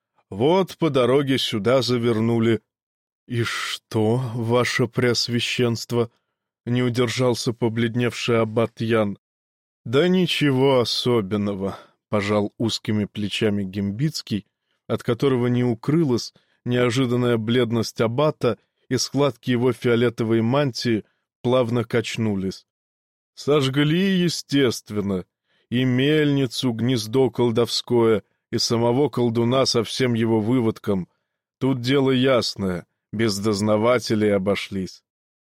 Вот по дороге сюда завернули. И что, ваше преосвященство? Не удержался побледневший аббат Ян. Да ничего особенного, пожал узкими плечами Гембицкий, от которого не укрылась неожиданная бледность аббата, и складки его фиолетовой мантии плавно качнулись. Сожгли, естественно, и мельницу, гнездо колдовское, и самого колдуна со всем его выводком. Тут дело ясное, без дознавателей обошлись.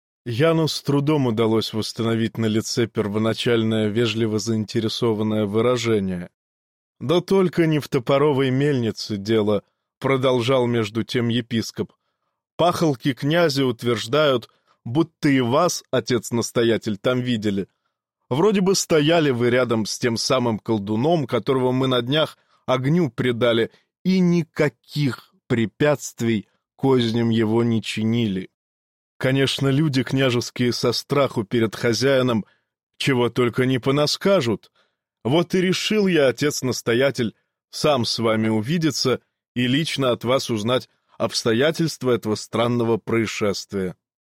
Яну с трудом удалось восстановить на лице первоначальное вежливо заинтересованное выражение. Да только не в топоровой мельнице дело, продолжал между тем епископ. Пахолки князя утверждают, будто и вас, отец-настоятель, там видели. Вроде бы стояли вы рядом с тем самым колдуном, которого мы на днях огню предали, и никаких препятствий козням его не чинили. Конечно, люди княжеские со страху перед хозяином чего только не понаскажут. Вот и решил я, отец-настоятель, сам с вами увидеться и лично от вас узнать обстоятельства этого странного происшествия.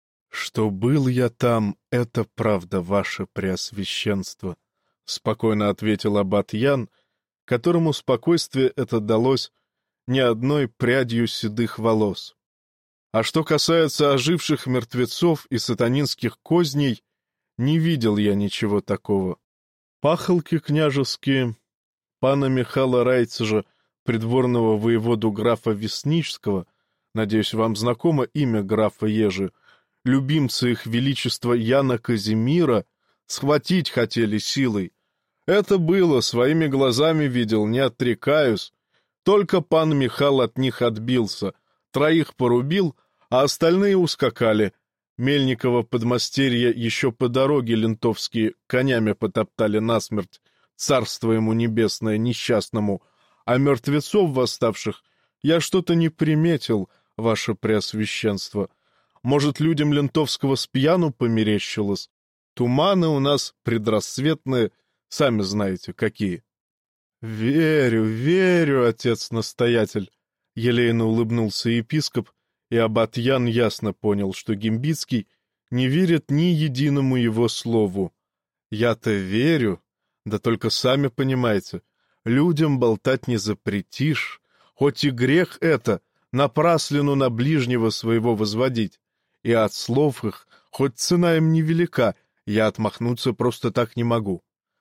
Что был я там, это правда, ваше преосвященство, — спокойно ответил аббат Ян, которому спокойствие это далось не одной прядью седых волос. А что касается оживших мертвецов и сатанинских козней, не видел я ничего такого. Пахолки княжеские, пана Михала Райцежа, придворного воеводу графа Весничского, надеюсь, вам знакомо имя графа Ежи, любимца их величества Яна Казимира, схватить хотели силой. Это было, своими глазами видел, не отрекаюсь. Только пан Михал от них отбился, троих порубил, а остальные ускакали. Мельникова подмастерья еще по дороге лентовские конями потоптали насмерть, царство ему небесное несчастному, а мертвецов восставших я что-то не приметил, ваше преосвященство. Может, людям лентовского спьяну померещилось? Туманы у нас предрассветные, сами знаете, какие. — Верю, верю, отец-настоятель, — елейно улыбнулся епископ, и аббат Ян ясно понял, что Гембицкий не верит ни единому его слову. Я-то верю, да только сами понимаете, людям болтать не запретишь, хоть и грех это, напраслину на ближнего своего возводить, и от слов их, хоть цена им невелика, я отмахнуться просто так не могу.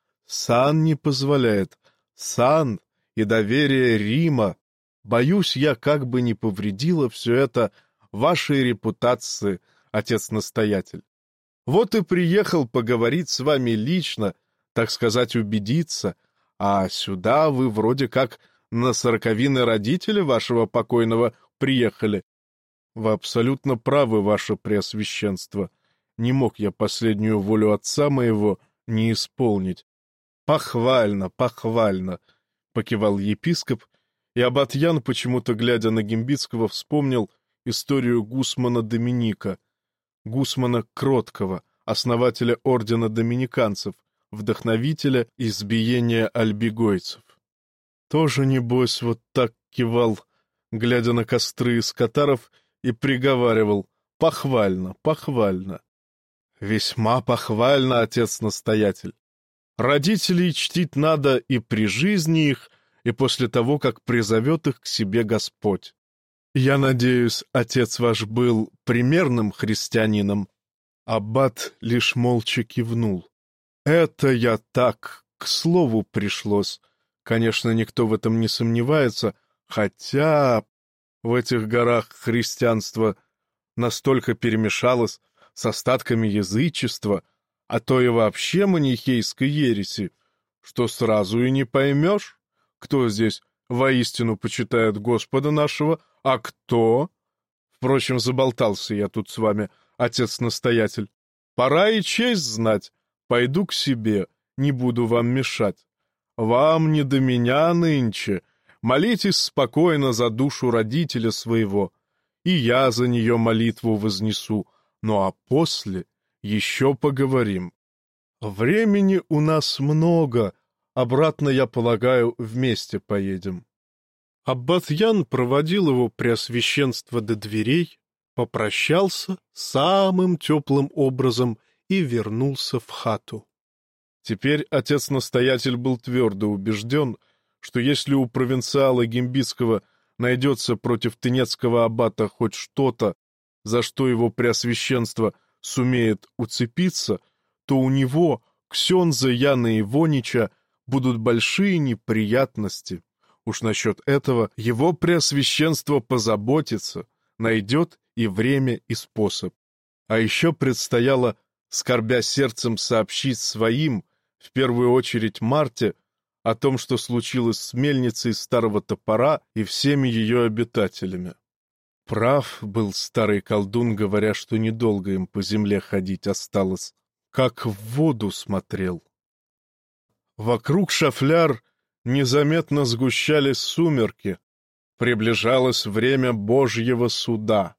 Сан не позволяет, сан и доверие Рима. Боюсь, я как бы не повредила все это вашей репутации, отец-настоятель. Вот и приехал поговорить с вами лично, так сказать, убедиться, а сюда вы вроде как на сороковины родители вашего покойного приехали. Вы абсолютно правы, ваше преосвященство. Не мог я последнюю волю отца моего не исполнить. Похвально, похвально, — покивал епископ, и аббат Ян, почему-то глядя на Гимбицкого, вспомнил историю Гусмана Доминика, Гусмана Кроткого, основателя ордена доминиканцев, вдохновителя избиения альбигойцев. Тоже, небось, вот так кивал, глядя на костры из катаров, и приговаривал: «Похвально, похвально». «Весьма похвально, отец-настоятель. Родителей чтить надо и при жизни их, и после того, как призовет их к себе Господь. Я надеюсь, отец ваш был примерным христианином». Аббат лишь молча кивнул. «Это я так, к слову пришлось. Конечно, никто в этом не сомневается, хотя в этих горах христианство настолько перемешалось с остатками язычества, а то и вообще манихейской ереси, что сразу и не поймешь, кто здесь воистину почитает Господа нашего, а кто... Впрочем, заболтался я тут с вами, отец-настоятель. Пора и честь знать. Пойду к себе, не буду вам мешать. Вам не до меня нынче. Молитесь спокойно за душу родителя своего, и я за нее молитву вознесу, ну а после еще поговорим. Времени у нас много, обратно, я полагаю, вместе поедем». Аббат Ян проводил его преосвященство до дверей, попрощался самым теплым образом и вернулся в хату. Теперь отец-настоятель был твердо убежден, что если у провинциала Гимбицкого найдется против тынецкого аббата хоть что-то, за что его преосвященство сумеет уцепиться, то у него, ксенза Яна Ивонича, будут большие неприятности. Уж насчет этого его преосвященство позаботится, найдет и время, и способ. А еще предстояло, скорбя сердцем, сообщить своим, в первую очередь Марте, о том, что случилось с мельницей Старого Топора и всеми ее обитателями. Прав был старый колдун, говоря, что недолго им по земле ходить осталось, как в воду смотрел. Вокруг шафляр незаметно сгущались сумерки, приближалось время Божьего суда.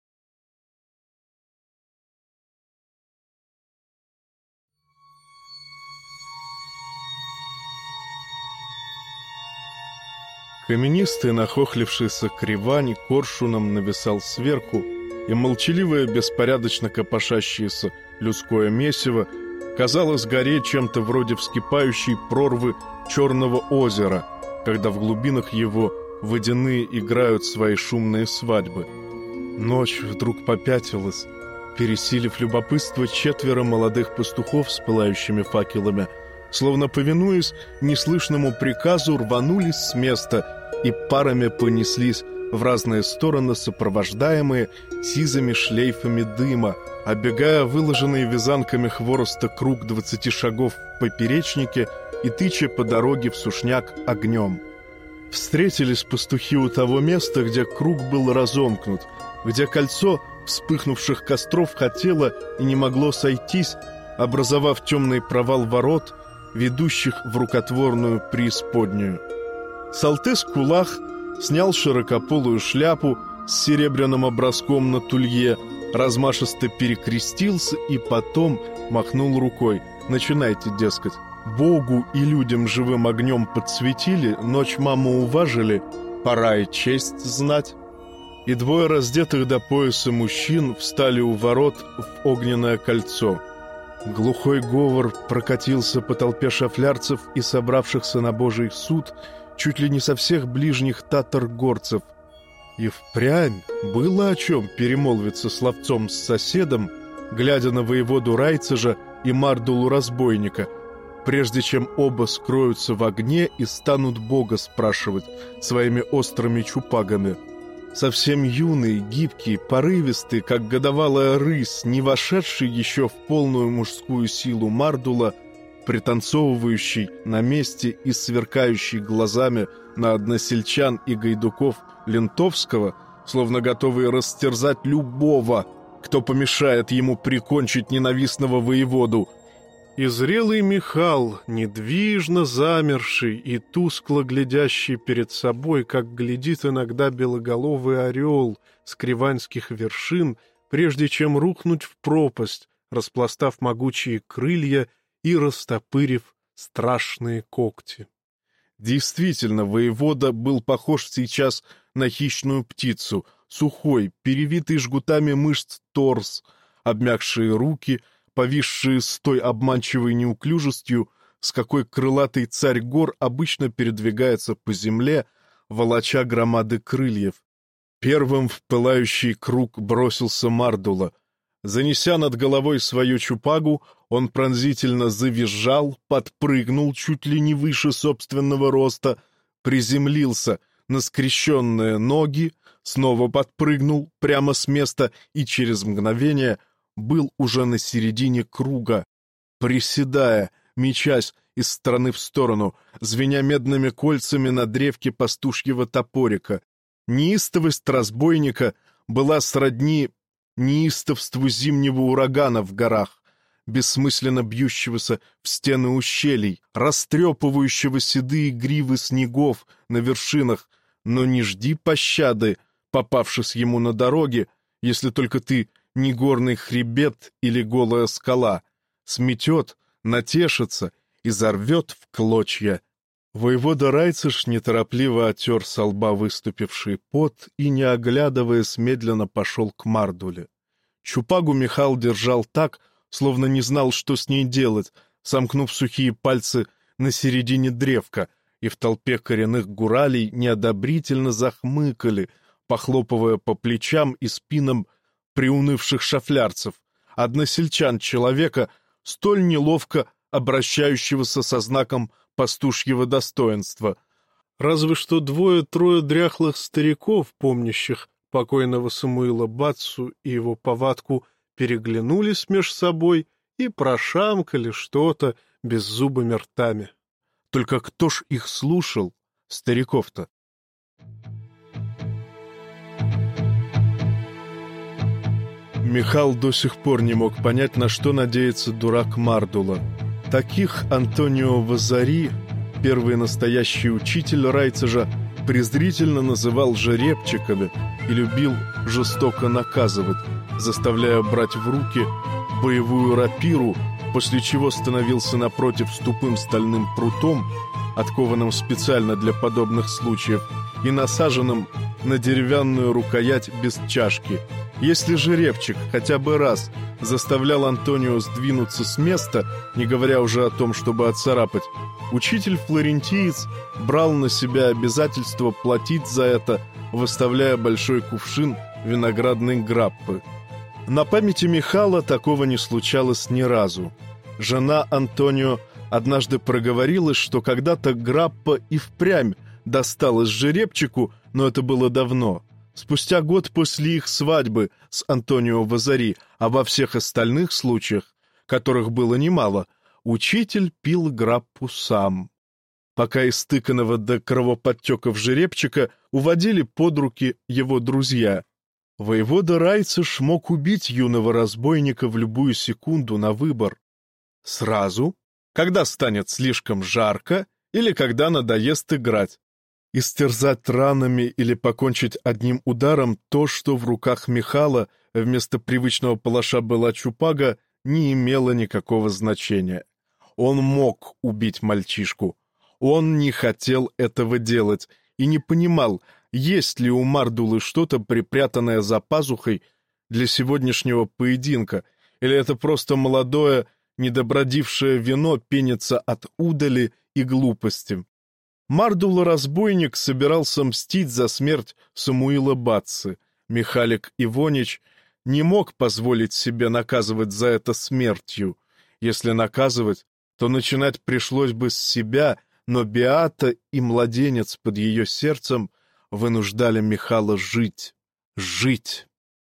Каменистый, нахохлившийся кривань коршуном нависал сверху, и молчаливое, беспорядочно копошащееся людское месиво казалось горе чем-то вроде вскипающей прорвы Черного озера, когда в глубинах его водяные играют свои шумные свадьбы. Ночь вдруг попятилась, пересилив любопытство, четверо молодых пастухов с пылающими факелами, словно повинуясь неслышному приказу, рванулись с места и парами понеслись в разные стороны, сопровождаемые сизыми шлейфами дыма, оббегая выложенные вязанками хвороста круг двадцати шагов в поперечнике и тыча по дороге в сушняк огнем. Встретились пастухи у того места, где круг был разомкнут, где кольцо вспыхнувших костров хотело и не могло сойтись, образовав темный провал ворот, ведущих в рукотворную преисподнюю. Салтыс Кулах снял широкополую шляпу с серебряным образком на тулье, размашисто перекрестился и потом махнул рукой. «Начинайте, дескать. Богу и людям живым огнем подсветили, ночь маму уважили, пора и честь знать». И двое раздетых до пояса мужчин встали у ворот в огненное кольцо. Глухой говор прокатился по толпе шафлярцев и собравшихся на Божий суд чуть ли не со всех ближних татар-горцев. И впрямь было о чем перемолвиться словцом с соседом, глядя на воеводу Райцежа и Мардулу-разбойника, прежде чем оба скроются в огне и станут Бога спрашивать своими острыми чупагами. Совсем юный, гибкий, порывистый, как годовалая рысь, не вошедший еще в полную мужскую силу Мардула, пританцовывающий на месте и сверкающий глазами на односельчан и гайдуков Лентовского, словно готовый растерзать любого, кто помешает ему прикончить ненавистного воеводу. И зрелый Михал, недвижно замерший и тускло глядящий перед собой, как глядит иногда белоголовый орел с криванских вершин, прежде чем рухнуть в пропасть, распластав могучие крылья и растопырив страшные когти. Действительно, воевода был похож сейчас на хищную птицу, сухой, перевитый жгутами мышц торс, обмякшие руки — повисшие с той обманчивой неуклюжестью, с какой крылатый царь гор обычно передвигается по земле, волоча громады крыльев. Первым в пылающий круг бросился Мардула. Занеся над головой свою чупагу, он пронзительно завизжал, подпрыгнул чуть ли не выше собственного роста, приземлился на скрещенные ноги, снова подпрыгнул прямо с места и через мгновение был уже на середине круга, приседая, мечась из стороны в сторону, звеня медными кольцами на древке пастушьего топорика. Неистовость разбойника была сродни неистовству зимнего урагана в горах, бессмысленно бьющегося в стены ущелий, растрепывающего седые гривы снегов на вершинах, но не жди пощады, попавшись ему на дороге, если только ты не горный хребет или голая скала, сметет, натешится и зарвет в клочья. Воевода Райцеж неторопливо отер со лба выступивший пот и, не оглядываясь, медленно пошел к Мардуле. Чупагу Михал держал так, словно не знал, что с ней делать, сомкнув сухие пальцы на середине древка, и в толпе коренных гуралей неодобрительно захмыкали, похлопывая по плечам и спинам приунывших шафлярцев, односельчан человека, столь неловко обращающегося со знаком пастушьего достоинства. Разве что двое-трое дряхлых стариков, помнящих покойного Самуила Бацу и его повадку, переглянулись меж собой и прошамкали что-то беззубыми ртами. Только кто ж их слушал, стариков-то? Михал до сих пор не мог понять, на что надеется дурак Мардула. Таких Антонио Вазари, первый настоящий учитель Райцежа, презрительно называл жеребчиками и любил жестоко наказывать, заставляя брать в руки боевую рапиру, после чего становился напротив с тупым стальным прутом, откованным специально для подобных случаев, и насаженным на деревянную рукоять без чашки. Если жеребчик хотя бы раз заставлял Антонио сдвинуться с места, не говоря уже о том, чтобы отцарапать, учитель-флорентиец брал на себя обязательство платить за это, выставляя большой кувшин виноградной граппы. На памяти Михала такого не случалось ни разу. Жена Антонио однажды проговорилась, что когда-то граппа и впрямь досталась жеребчику, но это было давно. Спустя год после их свадьбы с Антонио Вазари, а во всех остальных случаях, которых было немало, учитель пил граппу сам. Пока истыканного до кровоподтеков жеребчика уводили под руки его друзья. Воевода Райцеж мог убить юного разбойника в любую секунду на выбор. Сразу, когда станет слишком жарко или когда надоест играть. Истерзать ранами или покончить одним ударом то, что в руках Михала вместо привычного палаша была чупага, не имело никакого значения. Он мог убить мальчишку. Он не хотел этого делать и не понимал, есть ли у Мардулы что-то припрятанное за пазухой для сегодняшнего поединка, или это просто молодое, недобродившее вино пенится от удали и глупости. Мардула-разбойник собирался мстить за смерть Самуила Бацци. Михалик Ивонич не мог позволить себе наказывать за это смертью. Если наказывать, то начинать пришлось бы с себя, но Беата и младенец под ее сердцем вынуждали Михала жить, жить.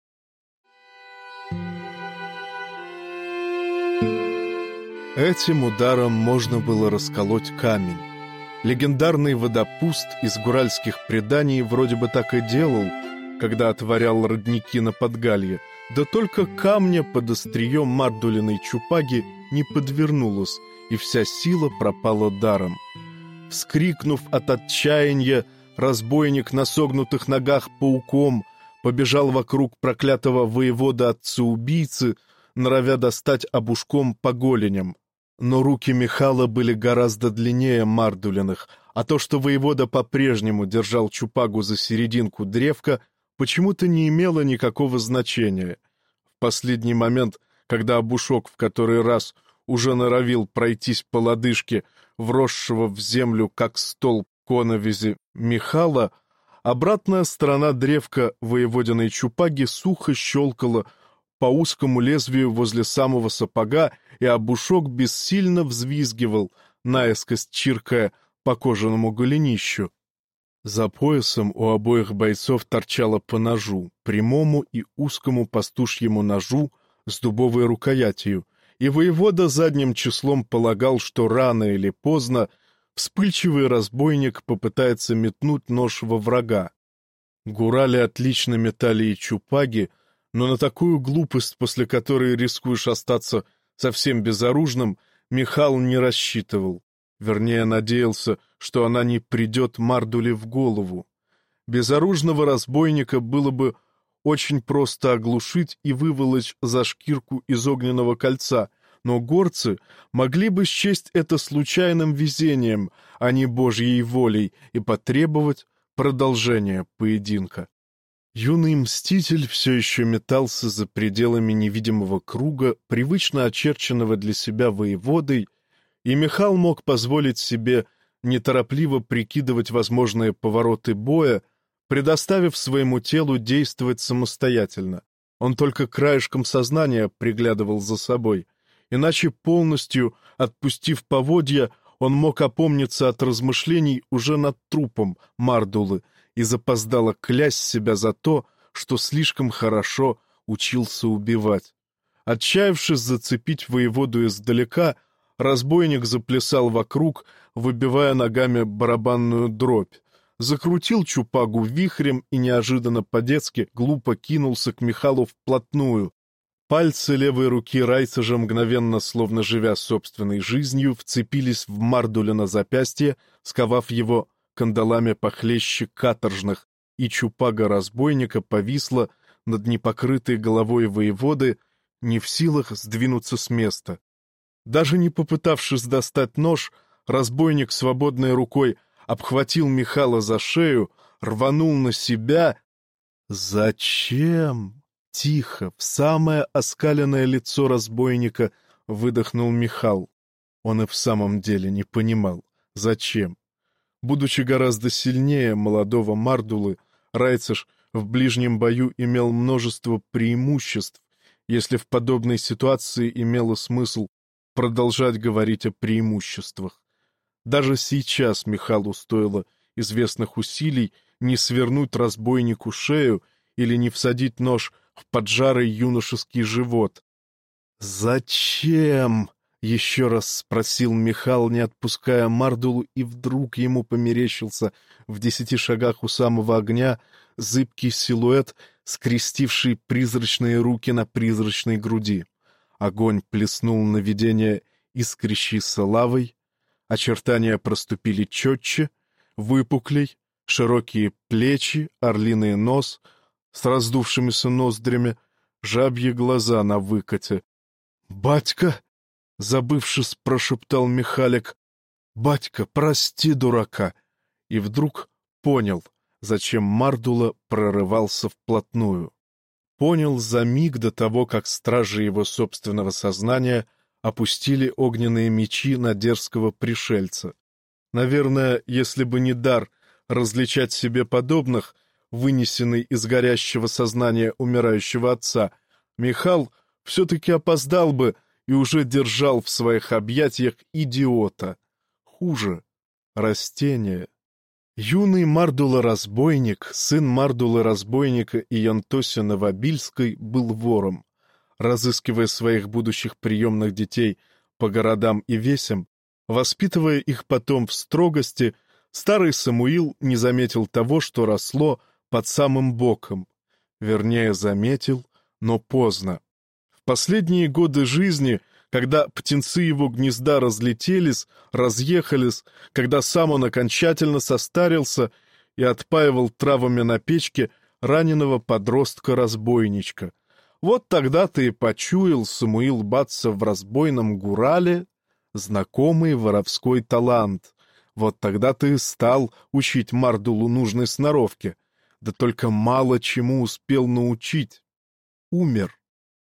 Этим ударом можно было расколоть камень. Легендарный водопуст из гуральских преданий вроде бы так и делал, когда отворял родники на Подгалье, да только камня под острием Мардулиной чупаги не подвернулось, и вся сила пропала даром. Вскрикнув от отчаяния, разбойник на согнутых ногах пауком побежал вокруг проклятого воевода отца-убийцы, норовя достать обушком по голеням. Но руки Михала были гораздо длиннее Мардулиных, а то, что воевода по-прежнему держал чупагу за серединку древка, почему-то не имело никакого значения. В последний момент, когда обушок в который раз уже норовил пройтись по лодыжке вросшего в землю, как столб коновизи Михала, обратная сторона древка воеводиной чупаги сухо щелкала по узкому лезвию возле самого сапога, и обушок бессильно взвизгивал, наискось чиркая по кожаному голенищу. За поясом у обоих бойцов торчало по ножу, прямому и узкому пастушьему ножу с дубовой рукоятью, и воевода задним числом полагал, что рано или поздно вспыльчивый разбойник попытается метнуть нож во врага. Гурали отлично метали и чупаги, но на такую глупость, после которой рискуешь остаться совсем безоружным, Михал не рассчитывал. Вернее, надеялся, что она не придет Мардуле в голову. Безоружного разбойника было бы очень просто оглушить и выволочь за шкирку из огненного кольца, но горцы могли бы счесть это случайным везением, а не Божьей волей, и потребовать продолжения поединка. Юный мститель все еще метался за пределами невидимого круга, привычно очерченного для себя воеводой, и Михал мог позволить себе неторопливо прикидывать возможные повороты боя, предоставив своему телу действовать самостоятельно. Он только краешком сознания приглядывал за собой, иначе полностью отпустив поводья, он мог опомниться от размышлений уже над трупом Мардулы и запоздало клясть себя за то, что слишком хорошо учился убивать. Отчаявшись зацепить воеводу издалека, разбойник заплясал вокруг, выбивая ногами барабанную дробь, закрутил чупагу вихрем и неожиданно по-детски глупо кинулся к Михалу вплотную. Пальцы левой руки Райцежа, мгновенно, словно живя собственной жизнью, вцепились в Мардуля на запястье, сковав его кандалами похлеще каторжных, и чупага разбойника повисла над непокрытой головой воеводы, не в силах сдвинуться с места. Даже не попытавшись достать нож, разбойник свободной рукой обхватил Михала за шею, рванул на себя. «Зачем?» — тихо, в самое оскаленное лицо разбойника выдохнул Михал. Он и в самом деле не понимал, зачем. Будучи гораздо сильнее молодого Мардулы, Райцеж в ближнем бою имел множество преимуществ, если в подобной ситуации имело смысл продолжать говорить о преимуществах. Даже сейчас Михалу стоило известных усилий не свернуть разбойнику шею или не всадить нож в поджарый юношеский живот. «Зачем?» — еще раз спросил Михал, не отпуская Мардулу, и вдруг ему померещился в десяти шагах у самого огня зыбкий силуэт, скрестивший призрачные руки на призрачной груди. Огонь плеснул на видение искрящейся лавой, очертания проступили четче, выпуклей, широкие плечи, орлиный нос с раздувшимися ноздрями, жабьи глаза на выкате. «Батька!» — забывшись, прошептал Михалик. «Батька, прости дурака!» И вдруг понял, зачем Мардула прорывался вплотную. Понял за миг до того, как стражи его собственного сознания опустили огненные мечи на дерзкого пришельца. Наверное, если бы не дар различать себе подобных, вынесенный из горящего сознания умирающего отца, Михал все-таки опоздал бы и уже держал в своих объятиях идиота. Хуже — растение. Юный Мардула-разбойник, сын Мардулы-разбойника и Янтоси Новобильской, был вором. Разыскивая своих будущих приемных детей по городам и весям, воспитывая их потом в строгости, старый Самуил не заметил того, что росло под самым боком. Вернее, заметил, но поздно. В последние годы жизни, когда птенцы его гнезда разлетелись, разъехались, когда сам он окончательно состарился и отпаивал травами на печке раненого подростка-разбойничка. Вот тогда-то и почуял Самуил Батца в разбойном гурале знакомый воровской талант. Вот тогда-то и стал учить Мардулу нужной сноровке. Да только мало чему успел научить. Умер.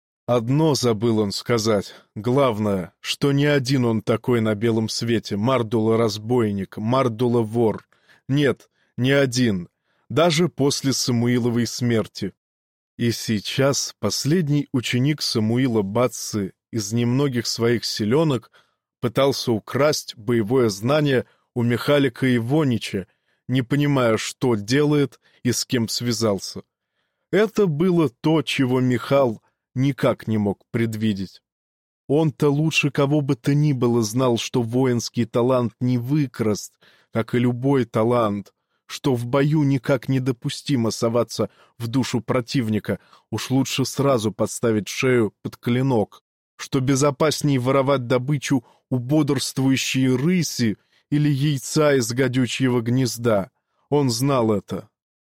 Одно забыл он сказать. Главное, что не один он такой на белом свете. Мардула-разбойник, Мардула-вор. Нет, не один. Даже после Самуиловой смерти. И сейчас последний ученик Самуила Батцы из немногих своих селенок пытался украсть боевое знание у Михалика Ивонича, не понимая, что делает и с кем связался. Это было то, чего Михал никак не мог предвидеть. Он-то лучше кого бы то ни было знал, что воинский талант не выкрасть, как и любой талант, что в бою никак недопустимо соваться в душу противника, уж лучше сразу подставить шею под клинок, что безопаснее воровать добычу у бодрствующей рыси или яйца из гадючьего гнезда. Он знал это.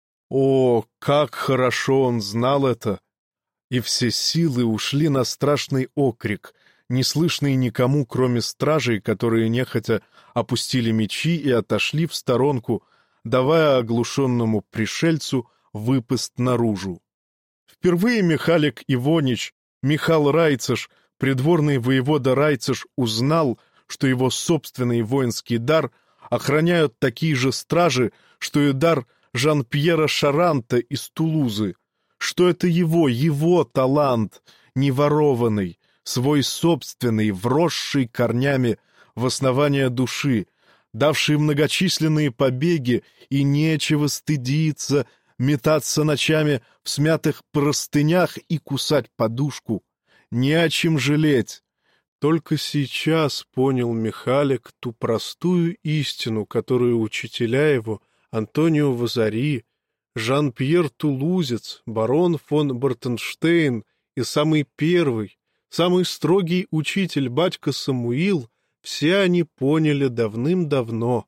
О, как хорошо он знал это! И все силы ушли на страшный окрик, не слышный никому, кроме стражей, которые нехотя опустили мечи и отошли в сторонку, давая оглушенному пришельцу выпасть наружу. Впервые Михалик Ивонич, Михал Райцеш, придворный воевода Райцеш, узнал, что его собственный воинский дар охраняют такие же стражи, что и дар Жан-Пьера Шаранта из Тулузы, что это его, его талант, не ворованный, свой собственный, вросший корнями в основание души, давший многочисленные побеги, и нечего стыдиться, метаться ночами в смятых простынях и кусать подушку. Не о чем жалеть. Только сейчас понял Михалик ту простую истину, которую учителя его, Антонио Вазари, Жан-Пьер Тулузец, барон фон Бартенштейн и самый первый, самый строгий учитель батька Самуил, все они поняли давным-давно.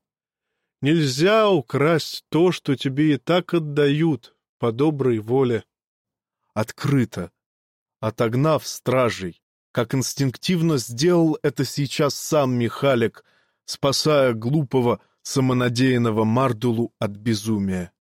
Нельзя украсть то, что тебе и так отдают, по доброй воле. Открыто, отогнав стражей, как инстинктивно сделал это сейчас сам Михалик, спасая глупого, самонадеянного Мардулу от безумия.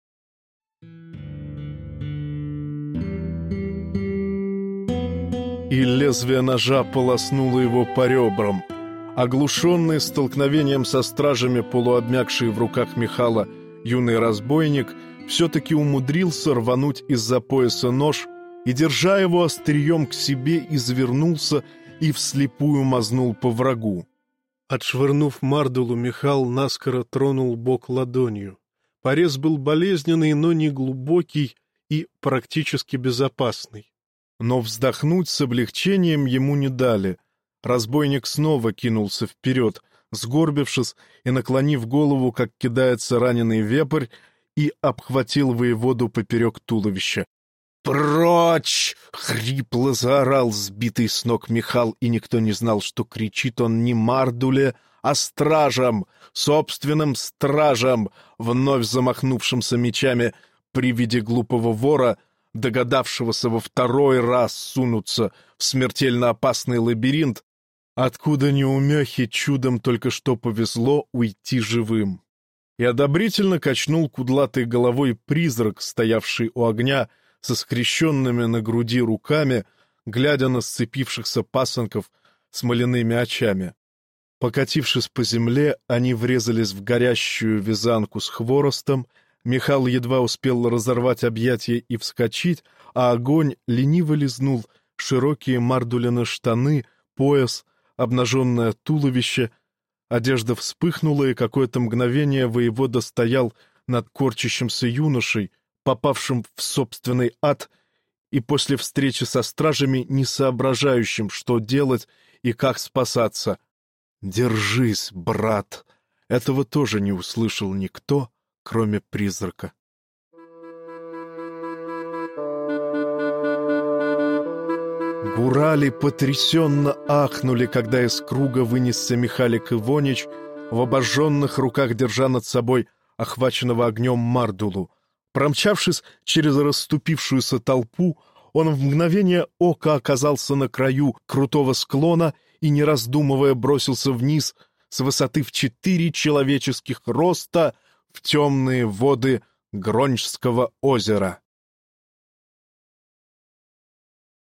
И лезвие ножа полоснуло его по ребрам. Оглушенный столкновением со стражами, полуобмякший в руках Михала, юный разбойник все-таки умудрился рвануть из-за пояса нож и, держа его острием к себе, извернулся и вслепую мазнул по врагу. Отшвырнув Мардулу, Михал наскоро тронул бок ладонью. Порез был болезненный, но не глубокий и практически безопасный. Но вздохнуть с облегчением ему не дали. Разбойник снова кинулся вперед, сгорбившись и наклонив голову, как кидается раненый вепрь, и обхватил воеводу поперек туловища. «Прочь!» — хрипло заорал сбитый с ног Михал, и никто не знал, что кричит он не Мардуле, а стражам, собственным стражам, вновь замахнувшимся мечами при виде глупого вора, догадавшегося во второй раз сунуться в смертельно опасный лабиринт, откуда неумехе чудом только что повезло уйти живым. И одобрительно качнул кудлатой головой призрак, стоявший у огня со скрещенными на груди руками, глядя на сцепившихся пасынков смоляными очами. Покатившись по земле, они врезались в горящую вязанку с хворостом. Михал едва успел разорвать объятия и вскочить, а огонь лениво лизнул широкие Мардулины штаны, пояс, обнаженное туловище. Одежда вспыхнула, и какое-то мгновение воевода стоял над корчащимся юношей, попавшим в собственный ад, и после встречи со стражами не соображающим, что делать и как спасаться. «Держись, брат!» Этого тоже не услышал никто, кроме призрака. Гурали потрясенно ахнули, когда из круга вынесся Михалик Ивонич, в обожженных руках держа над собой охваченного огнем Мардулу. Промчавшись через расступившуюся толпу, он в мгновение ока оказался на краю крутого склона и, не раздумывая, бросился вниз с высоты в четыре человеческих роста в темные воды Грончского озера.